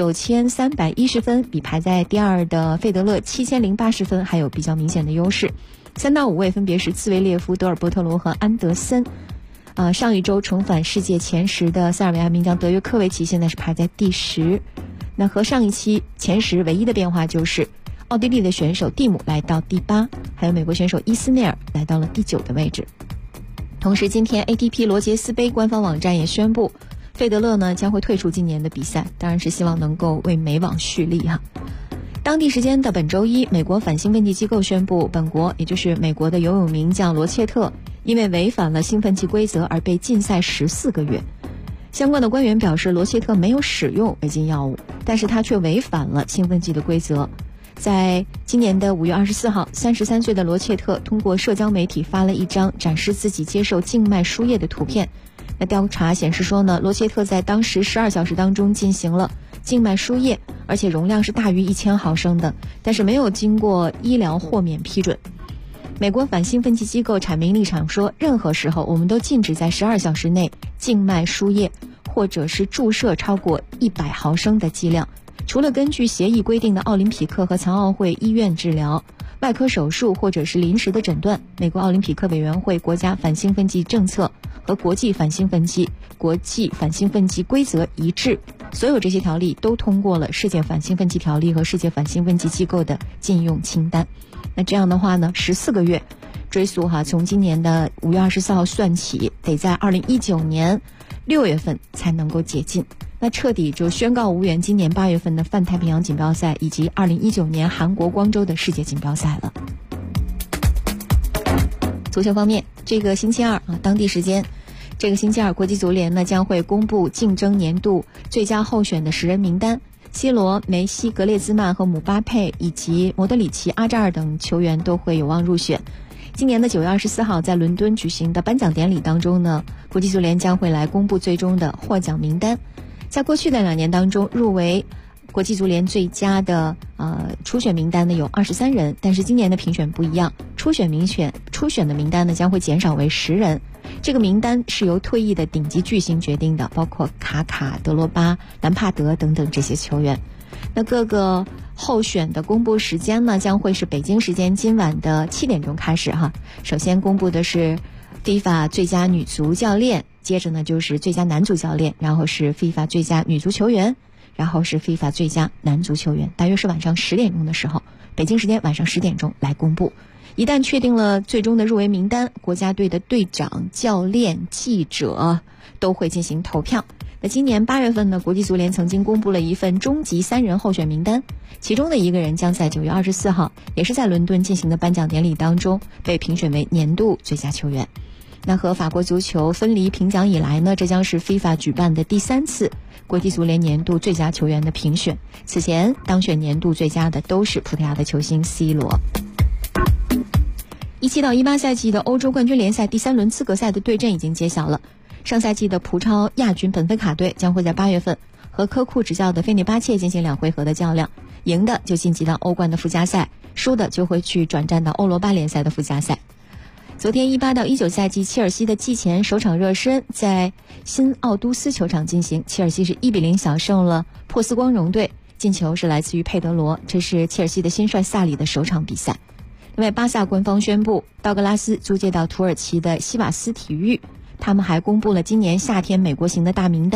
，9310分，比排在第二的费德勒7080分还有比较明显的优势。3到5位分别是茨维列夫、德尔波特罗和安德森。上一周重返世界前10的塞尔维亚名将德约科维奇现在是排在第10。那和上一期前10唯一的变化就是奥地利的选手蒂姆来到第8，还有美国选手伊斯内尔来到了第9的位置。同时今天 ATP 罗杰斯杯官方网站也宣布，费德勒呢将会退出今年的比赛，当然是希望能够为美网蓄力哈。当地时间的本周一，美国反兴奋剂机构宣布，本国也就是美国的游泳名将罗切特因为违反了兴奋剂规则而被禁赛14个月。相关的官员表示，罗切特没有使用违禁药物，但是他却违反了兴奋剂的规则。在今年的5月24号，33岁的罗切特通过社交媒体发了一张展示自己接受静脉输液的图片。那调查显示说呢，罗切特在当时12小时当中进行了静脉输液，而且容量是大于1000毫升的，但是没有经过医疗豁免批准。美国反兴奋剂机构阐明立场说，任何时候我们都禁止在12小时内静脉输液或者是注射超过100毫升的剂量，除了根据协议规定的奥林匹克和残奥会医院治疗、外科手术或者是临时的诊断，美国奥林匹克委员会国家反兴奋剂政策和国际反兴奋剂规则一致，所有这些条例都通过了世界反兴奋剂条例和世界反兴奋剂机构的禁用清单。那这样的话呢，14个月追溯从今年的5月24号算起，得在2019年6月份才能够解禁。那彻底就宣告无缘今年8月份的泛太平洋锦标赛以及2019年韩国光州的世界锦标赛了。足球方面，这个星期二当地时间，这个星期二国际足联呢将会公布竞争年度最佳候选的10人名单。C 罗、梅西、格列兹曼和姆巴佩以及莫德里奇、阿扎尔等球员都会有望入选。今年的9月24号在伦敦举行的颁奖典礼当中呢，国际足联将会来公布最终的获奖名单。在过去的2年当中，入围国际足联最佳的初选名单呢有23人，但是今年的评选不一样，初选的名单呢将会减少为10人。这个名单是由退役的顶级巨星决定的，包括卡卡、德罗巴、兰帕德等等这些球员。那各个候选的公布时间呢，将会是北京时间今晚的7点钟开始哈。首先公布的是 FIFA 最佳女足教练，接着呢就是最佳男足教练，然后是 FIFA 最佳女足球员，然后是 FIFA 最佳男足球员，大约是晚上10点钟的时候，北京时间晚上10点钟来公布。一旦确定了最终的入围名单，国家队的队长、教练、记者都会进行投票。那今年8月份呢，国际足联曾经公布了一份终极3人候选名单，其中的一个人将在9月24号，也是在伦敦进行的颁奖典礼当中被评选为年度最佳球员。那和法国足球分离评奖以来呢，这将是 FIFA 举办的第3次国际足联年度最佳球员的评选。此前当选年度最佳的都是葡萄牙的球星 C 罗。17到18赛季的欧洲冠军联赛第3轮资格赛的对阵已经揭晓了。上赛季的葡超亚军本菲卡队将会在8月份和科库执教的费内巴切进行2回合的较量，赢的就晋级到欧冠的附加赛，输的就会去转战到欧罗巴联赛的附加赛。昨天18到19赛季切尔西的季前首场热身在新奥都斯球场进行，切尔西是1-0小胜了珀斯光荣队，进球是来自于佩德罗，这是切尔西的新帅萨里的首场比赛。另外，巴萨官方宣布道格拉斯租借到土耳其的西瓦斯体育，他们还公布了今年夏天美国行的大名单，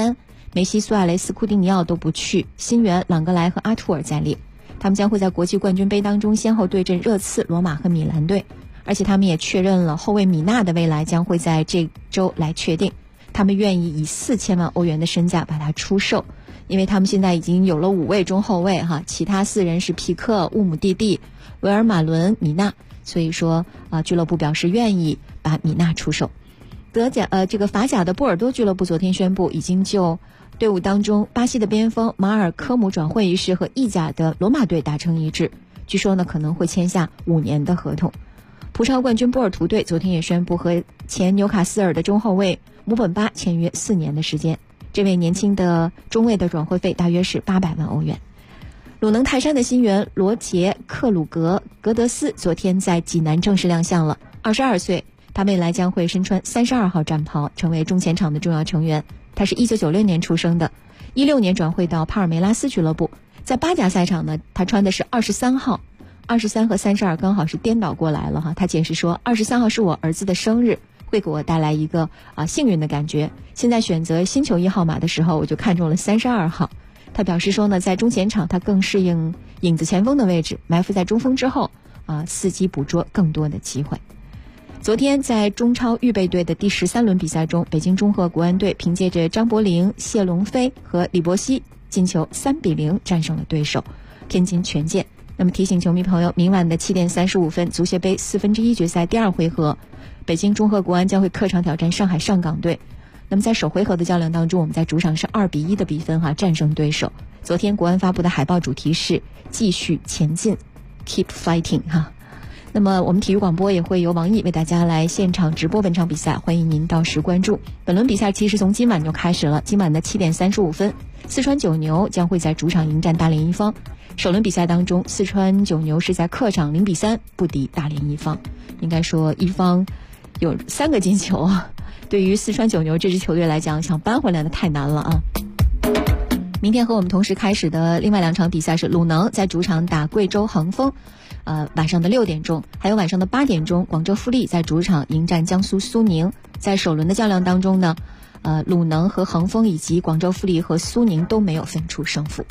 梅西、苏亚雷斯、库蒂尼奥都不去，新援朗格莱和阿图尔在列。他们将会在国际冠军杯当中先后对阵热刺、罗马和米兰队，而且他们也确认了后卫米纳的未来将会在这周来确定。他们愿意以4000万欧元的身价把他出售，因为他们现在已经有了5位中后卫哈，其他4人是皮克、乌姆蒂蒂、维尔马伦、米纳，所以说俱乐部表示愿意把米纳出售。这个法甲的波尔多俱乐部昨天宣布，已经就队伍当中巴西的边锋马尔科姆转会一事和意甲的罗马队达成一致，据说呢可能会签下5年的合同。葡超冠军波尔图队昨天也宣布和前纽卡斯尔的中后卫姆本巴签约4年的时间，这位年轻的中卫的转会费大约是800万欧元。鲁能泰山的新援罗杰克鲁格德斯昨天在济南正式亮相了，22岁，他未来将会身穿32号战袍，成为中前场的重要成员。他是1996年出生的，16年转会到帕尔梅拉斯俱乐部，在巴甲赛场呢，他穿的是23号，23和32刚好是颠倒过来了哈。他解释说，23号是我儿子的生日，会给我带来一个幸运的感觉。现在选择新球衣号码的时候，我就看中了32号。他表示说呢，在中前场他更适应影子前锋的位置，埋伏在中锋之后伺机捕捉更多的机会。昨天在中超预备队的第13轮比赛中，北京中赫国安队凭借着张伯苓、谢龙飞和李博熙进球3-0战胜了对手天津权健。那么提醒球迷朋友，明晚的7点35分足协杯1/4决赛第2回合，北京中赫国安将会客场挑战上海上港队。那么在首回合的较量当中，我们在主场是2-1的比分战胜对手。昨天国安发布的海报主题是继续前进 Keep Fighting 那么我们体育广播也会由王毅为大家来现场直播本场比赛，欢迎您到时关注。本轮比赛其实从今晚就开始了，今晚的7点35分，四川九牛将会在主场迎战大连一方。首轮比赛当中，四川九牛是在客场0-3不敌大连一方，应该说一方有3个进球对于四川九牛这支球队来讲，想扳回来的太难了明天和我们同时开始的另外2场比赛是鲁能在主场打贵州恒丰，晚上的6点钟，还有晚上的8点钟，广州富力在主场迎战江苏苏宁。在首轮的较量当中呢，鲁能和恒丰以及广州富力和苏宁都没有分出胜负。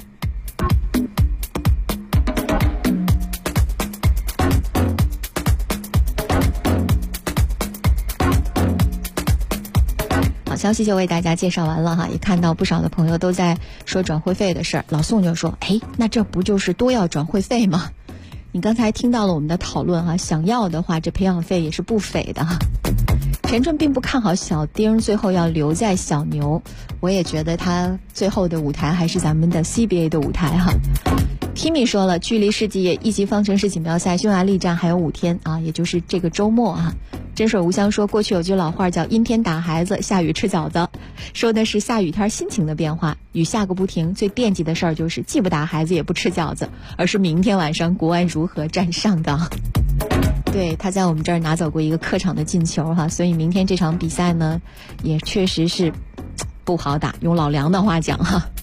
消息就为大家介绍完了也看到不少的朋友都在说转会费的事儿。老宋就说，那这不就是多要转会费吗？你刚才听到了我们的讨论想要的话，这培养费也是不菲的陈春并不看好小丁最后要留在小牛，我也觉得他最后的舞台还是咱们的 CBA 的舞台Timmy 说了，距离世界1级方程式锦标赛匈牙利站还有5天也就是这个周末真水无香说，过去有句老话叫阴天打孩子，下雨吃饺子，说的是下雨天心情的变化，雨下个不停，最惦记的事儿就是既不打孩子也不吃饺子，而是明天晚上国安如何战上港。对，他在我们这儿拿走过一个客场的进球所以明天这场比赛呢也确实是不好打，用老梁的话讲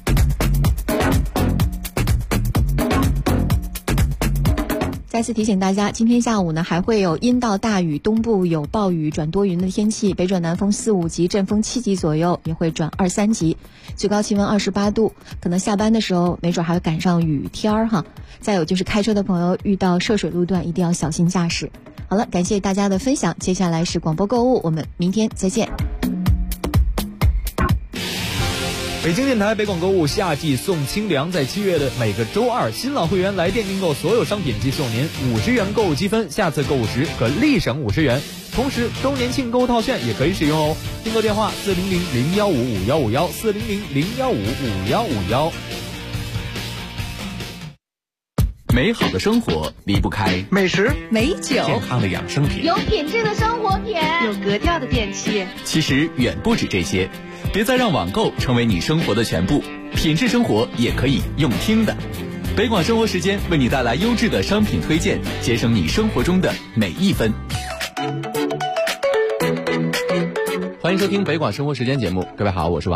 再次提醒大家，今天下午呢还会有阴到大雨，东部有暴雨转多云的天气，北转南风4、5级，阵风7级左右，也会转2、3级，最高气温28度，可能下班的时候没准还会赶上雨天再有就是开车的朋友遇到涉水路段一定要小心驾驶。好了，感谢大家的分享，接下来是广播购物，我们明天再见。 北京电台北广购物夏季送清凉，在7月的每个周2，新老会员来店订购所有商品即送您50元购物积分，下次购物时可立省50元。同时周年庆购物套券也可以使用哦。订购电话400-015-5151 400-015-5151。 美好的生活离不开美食、 美酒、 健康的养生品、 有品质的生活品、 有格调的电器。 其实远不止这些，别再让网购成为你生活的全部，品质生活也可以用听的。北广生活时间为你带来优质的商品推荐，节省你生活中的每一分。 欢迎收听北广生活时间节目，各位好，我是王磊。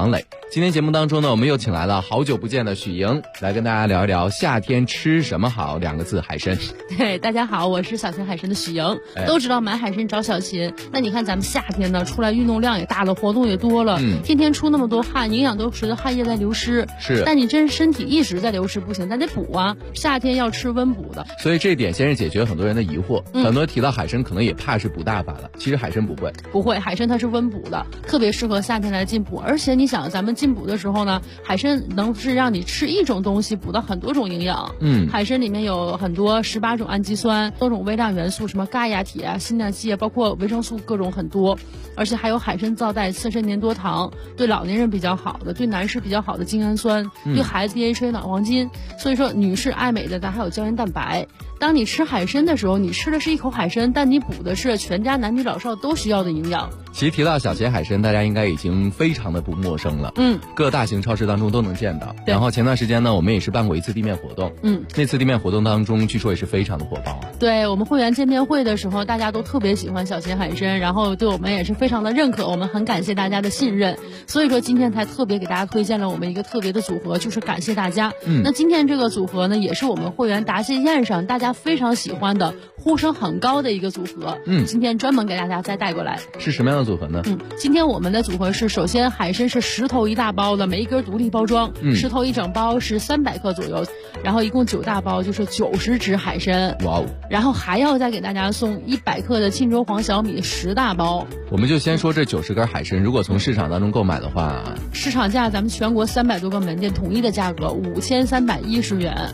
今天节目当中呢，我们又请来了好久不见的许莹，来跟大家聊一聊夏天吃什么好2个字，海参。 对，大家好，我是小秦海参的许莹。都知道买海参找小秦，那你看咱们夏天呢，出来运动量也大了，活动也多了，天天出那么多汗，营养都随着汗液在流失。 是， 但你真身体一直在流失不行，咱得补啊。夏天要吃温补的， 所以这一点先是解决很多人的疑惑。很多人提到海参，可能也怕是补大发了，其实海参不会， 海参它是温补的，特别适合夏天来进补。而且你想，咱们进补的时候呢，海参能是让你吃一种东西补到很多种营养。海参里面有很多18种氨基酸，多种微量元素，什么钙呀、铁啊、锌啊、硒啊，包括维生素各种很多。而且还有海参皂带刺身粘多糖，对老年人比较好的，对男士比较好的精氨酸，对孩子 DHA 脑黄金。所以说女士爱美的，咱还有胶原蛋白。当你吃海参的时候，你吃的是一口海参，但你补的是全家男女老少都需要的营养。 其实提到小秦海参，大家应该已经非常的不陌生了。各大型超市当中都能见到。然后前段时间呢，我们也是办过一次地面活动。那次地面活动当中，据说也是非常的火爆。 对，我们会员见面会的时候，大家都特别喜欢小秦海参，然后对我们也是非常的认可，我们很感谢大家的信任。所以说今天才特别给大家推荐了我们一个特别的组合，就是感谢大家。那今天这个组合呢，也是我们会员答谢宴上大家非常喜欢的、呼声很高的一个组合。今天专门给大家再带过来。 是什么样的组合呢？ 今天我们的组合是，首先海参是10头1大包的，每一根独立包装，10头1整包是300克左右，然后一共9大包就是90只海参。 哇哦！ 然后还要再给大家送100克的沁州黄小米10大包。 我们就先说这90根海参，如果从市场当中购买的话， 市场价咱们全国300多个门店统一的价格5310元。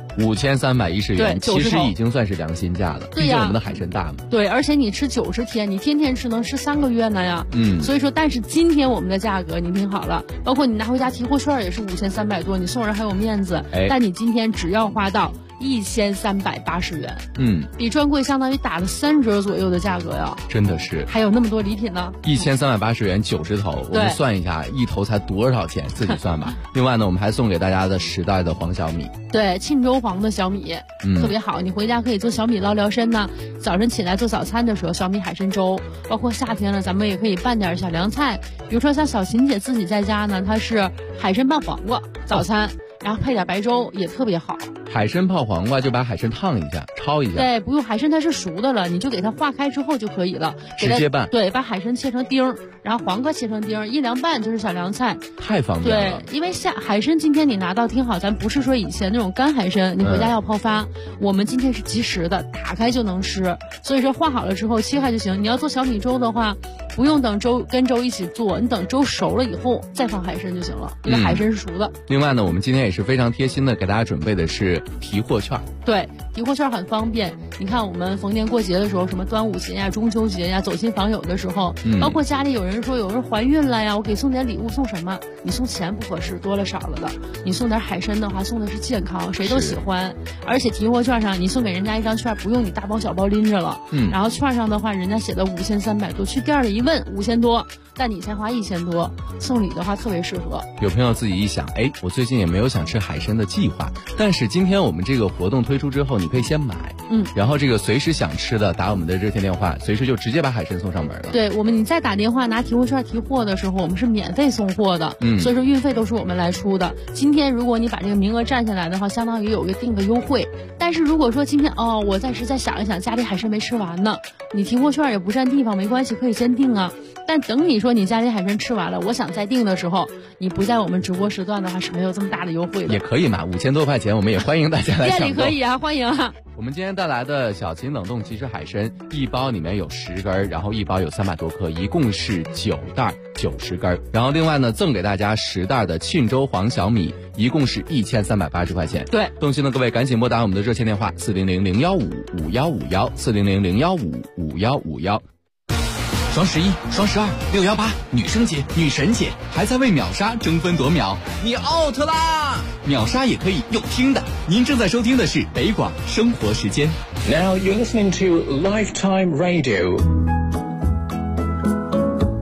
5310元， 对， 其实已经算是良心价了。 对呀， 毕竟我们的海参大嘛。 对，而且你吃90天，你天天吃能吃3个月呢呀。所以说，但是今天我们的价格你听好了，包括你拿回家提货券也是5300多，你送人还有面子。但你今天只要花到1380元，比专柜相当于打了3折左右的价格呀， 真的是。 还有那么多礼品呢 ，1380元90头，我们算一下一头才多少钱，自己算吧。另外呢，我们还送给大家的10袋的黄小米， 对，沁州黄的小米，特别好，你回家可以做小米捞身呢。早晨起来做早餐的时候，小米海参粥，包括夏天了，咱们也可以拌点小凉菜，比如说像小秦姐自己在家呢，她是海参拌黄瓜早餐，然后配点白粥也特别好。 海参泡黄瓜就把海参烫一下，焯一下。 对，不用，海参它是熟的了，你就给它化开之后就可以了， 直接拌。 对，把海参切成丁，然后黄瓜切成丁，一凉拌就是小凉菜， 太方便了。 对，因为海参今天你拿到，听好，咱不是说以前那种干海参，你回家要泡发，我们今天是即食的，打开就能吃。所以说化好了之后切开就行。你要做小米粥的话，不用等粥跟粥一起做，你等粥熟了以后再放海参就行了，因为海参是熟的。 另外呢，我们今天也是非常贴心的给大家准备的是提货券。 对，提货券很方便。你看我们逢年过节的时候，什么端午节呀、中秋节呀，走亲访友的时候，包括家里有人说有人怀孕了呀，我给送点礼物，送什么？你送钱不合适，多了少了的。你送点海参的话，送的是健康，谁都喜欢。而且提货券上你送给人家一张券，不用你大包小包拎着了。然后券上的话，人家写的5300多，去店里一问5000多，但你才花1000多，送礼的话特别适合。 有朋友自己一想，我最近也没有想吃海参的计划，但是今天我们这个活动推出之后，你可以先买，然后这个随时想吃的打我们的热线电话，随时就直接把海参送上门了。 对，你再打电话拿提货券提货的时候，我们是免费送货的，所以说运费都是我们来出的。今天如果你把这个名额占下来的话，相当于有个定个优惠。但是如果说今天我暂时再想一想，家里海参没吃完呢，你提货券也不占地方，没关系，可以先订啊。但等你说你家里海参吃完了，我想再订的时候，你不在我们直播时段的话是没有这么大的优惠的。 也可以嘛，5000多块钱，我们也欢迎大家来抢购。 店里可以啊，欢迎啊。 我们今天带来的小秦冷冻即食海参，一包里面有10根，然后一包有300多克，一共是9袋90根。然后另外呢，赠给大家10袋的沁州黄小米，一共是1380块钱。 对， 动心的各位赶紧拨打我们的热线电话400-015-5151，400-015-5151。 双11、双12、618，女生节、女神节，还在为秒杀争分夺秒，你 out 啦！秒杀也可以用听的。您正在收听的是北广生活时间。 Now you're listening to Lifetime Radio。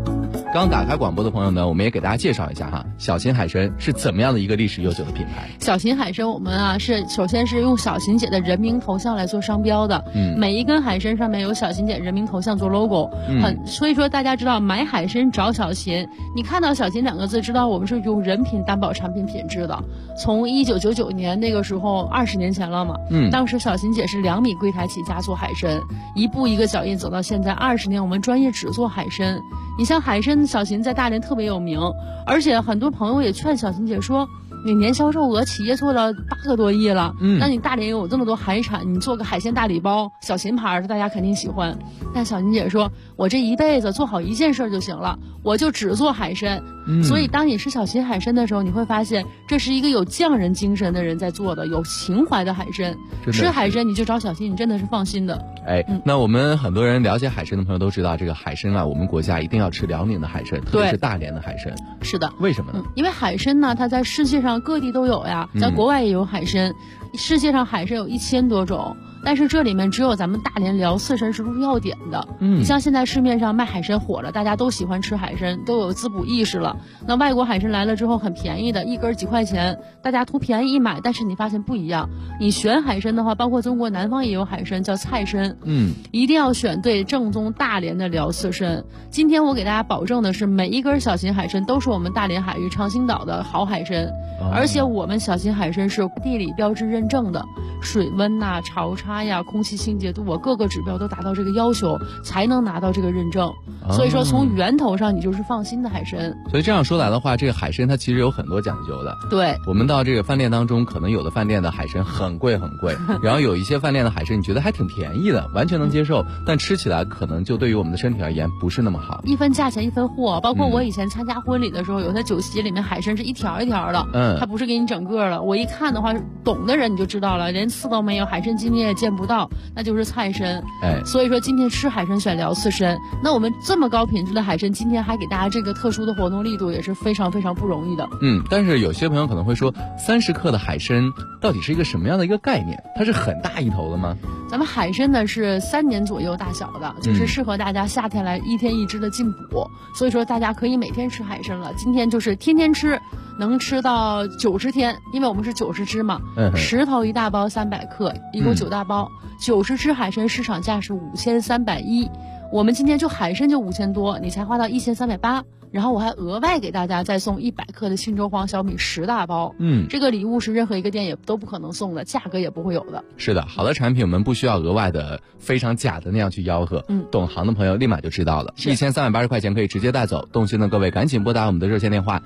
刚打开广播的朋友呢，我们也给大家介绍一下哈，小秦海参是怎么样的一个历史悠久的品牌。 小秦海参我们啊是首先是用小秦姐的人名头像来做商标的，每一根海参上面有小秦姐人名头像做 logo，所以说大家知道买海参找小秦，你看到小秦2个字知道我们是用人品担保产品品质的。从1999年那个时候20年前了嘛，当时小秦姐是2米柜台起家做海参，一步一个脚印走到现在20年，我们专业只做海参。你像海参小秦在大连特别有名，而且很多朋友也劝小秦姐说，你年销售额企业做了8个多亿了，那你大连有这么多海产，你做个海鲜大礼包，小秦牌的大家肯定喜欢。但小秦姐说，我这一辈子做好一件事就行了，我就只做海参。所以当你吃小秦海参的时候，你会发现这是一个有匠人精神的人在做的，有情怀的海参。吃海参你就找小秦，你真的是放心的。 那我们很多人了解海参的朋友都知道，这个海参啊，我们国家一定要吃辽宁的海参，特别是大连的海参。 是的。 为什么呢？ 因为海参呢，它在世界上各地都有呀，在国外也有海参，世界上海参有1000多种。但是这里面只有咱们大连辽四参是入药典的。你像现在市面上卖海参火了，大家都喜欢吃海参，都有滋补意识了。那外国海参来了之后很便宜的，一根几块钱，大家图便宜一买，但是你发现不一样。你选海参的话，包括中国南方也有海参叫菜参，一定要选对正宗大连的辽四参。今天我给大家保证的是，每一根小秦海参都是我们大连海域长兴岛的好海参，而且我们小秦海参是地理标志认证的，水温呐、潮差呀、空气清洁度，我各个指标都达到这个要求，才能拿到这个认证。所以说从源头上你就是放心的海参。 所以这样说来的话，这个海参它其实有很多讲究的。 对， 我们到这个饭店当中，可能有的饭店的海参很贵很贵，然后有一些饭店的海参你觉得还挺便宜的，完全能接受，但吃起来可能就对于我们的身体而言不是那么好。 一分价钱一分货，包括我以前参加婚礼的时候，有些酒席里面海参是一条一条的，它不是给你整个的。我一看的话，懂的人你就知道了，连刺都没有，海参筋你也见不到，那就是菜参。所以说今天吃海参选辽四参，那我们这么高品质的海参，今天还给大家这个特殊的活动力度，也是非常非常不容易的。 但是有些朋友可能会说，30克的海参到底是一个什么样的一个概念？它是很大一头的吗？ 咱们海参呢是3年左右大小的，就是适合大家夏天来1天1只的进补，所以说大家可以每天吃海参了。今天就是天天吃，能吃到90天，因为我们是90只嘛，10头1大包300克，一共9大包，90只海参市场价是5310，我们今天就海参就5000多，你才花到1380。然后我还额外给大家再送100克的忻州黄小米10大包，这个礼物是任何一个店也都不可能送的，价格也不会有的。 是的，好的产品我们不需要额外的非常假的那样去吆喝，懂行的朋友立马就知道了。1380块钱可以直接带走，动心的各位赶紧拨打我们的热线电话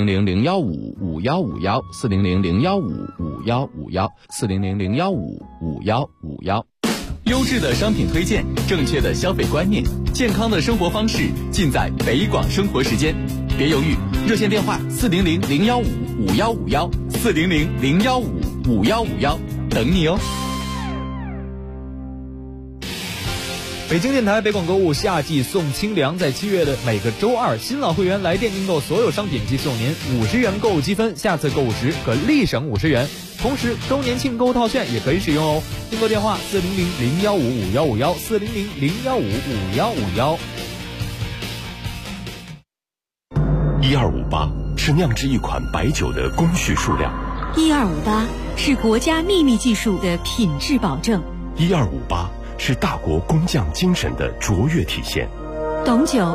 400-015-5151，400-015-5151，400-015-5151。 优质的商品推荐，正确的消费观念，健康的生活方式，尽在北广生活时间。别犹豫，热线电话400-015-5151，400-015-5151，等你哦。 北京电台北广购物夏季送清凉，在7月的每个周2，新老会员来电订购所有商品即送您50元购物积分，下次购物时可立省50元。同时周年庆购物套券也可以使用哦。订购电话400-015-5151，400-015-5151。 1258是酿制一款白酒的工序数量 ，1258是国家秘密技术的品质保证 ，1258是大国工匠精神的卓越体现。 董酒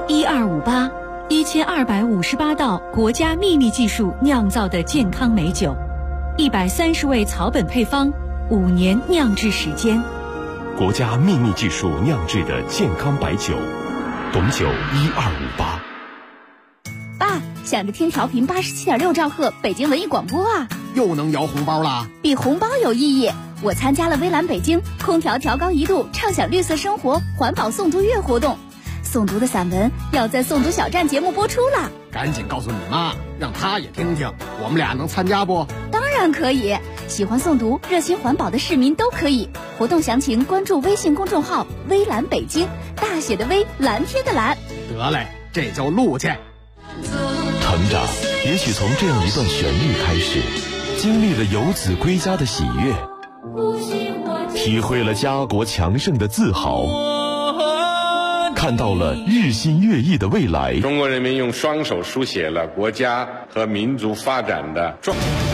1258，1258道国家秘密技术酿造的健康美酒，130味草本配方，5年酿制时间， 国家秘密技术酿制的健康白酒，董酒1258。 爸，想着听调频87.6兆赫北京文艺广播啊， 又能摇红包啦！ 比红包有意义。我参加了微蓝北京空调调高1度，畅享绿色生活环保诵读月活动，诵读的散文要在诵读小站节目播出了。 赶紧告诉你妈，让她也听听，我们俩能参加不？ 当然可以，喜欢诵读、热心环保的市民都可以。活动详情关注微信公众号“微蓝北京”，大写的微，蓝天的蓝。 得嘞，这就录去。 成长也许从这样一段旋律开始，经历了游子归家的喜悦，体会了家国强盛的自豪， 看到了日新月异的未来。 中国人民用双手书写了国家和民族发展的壮。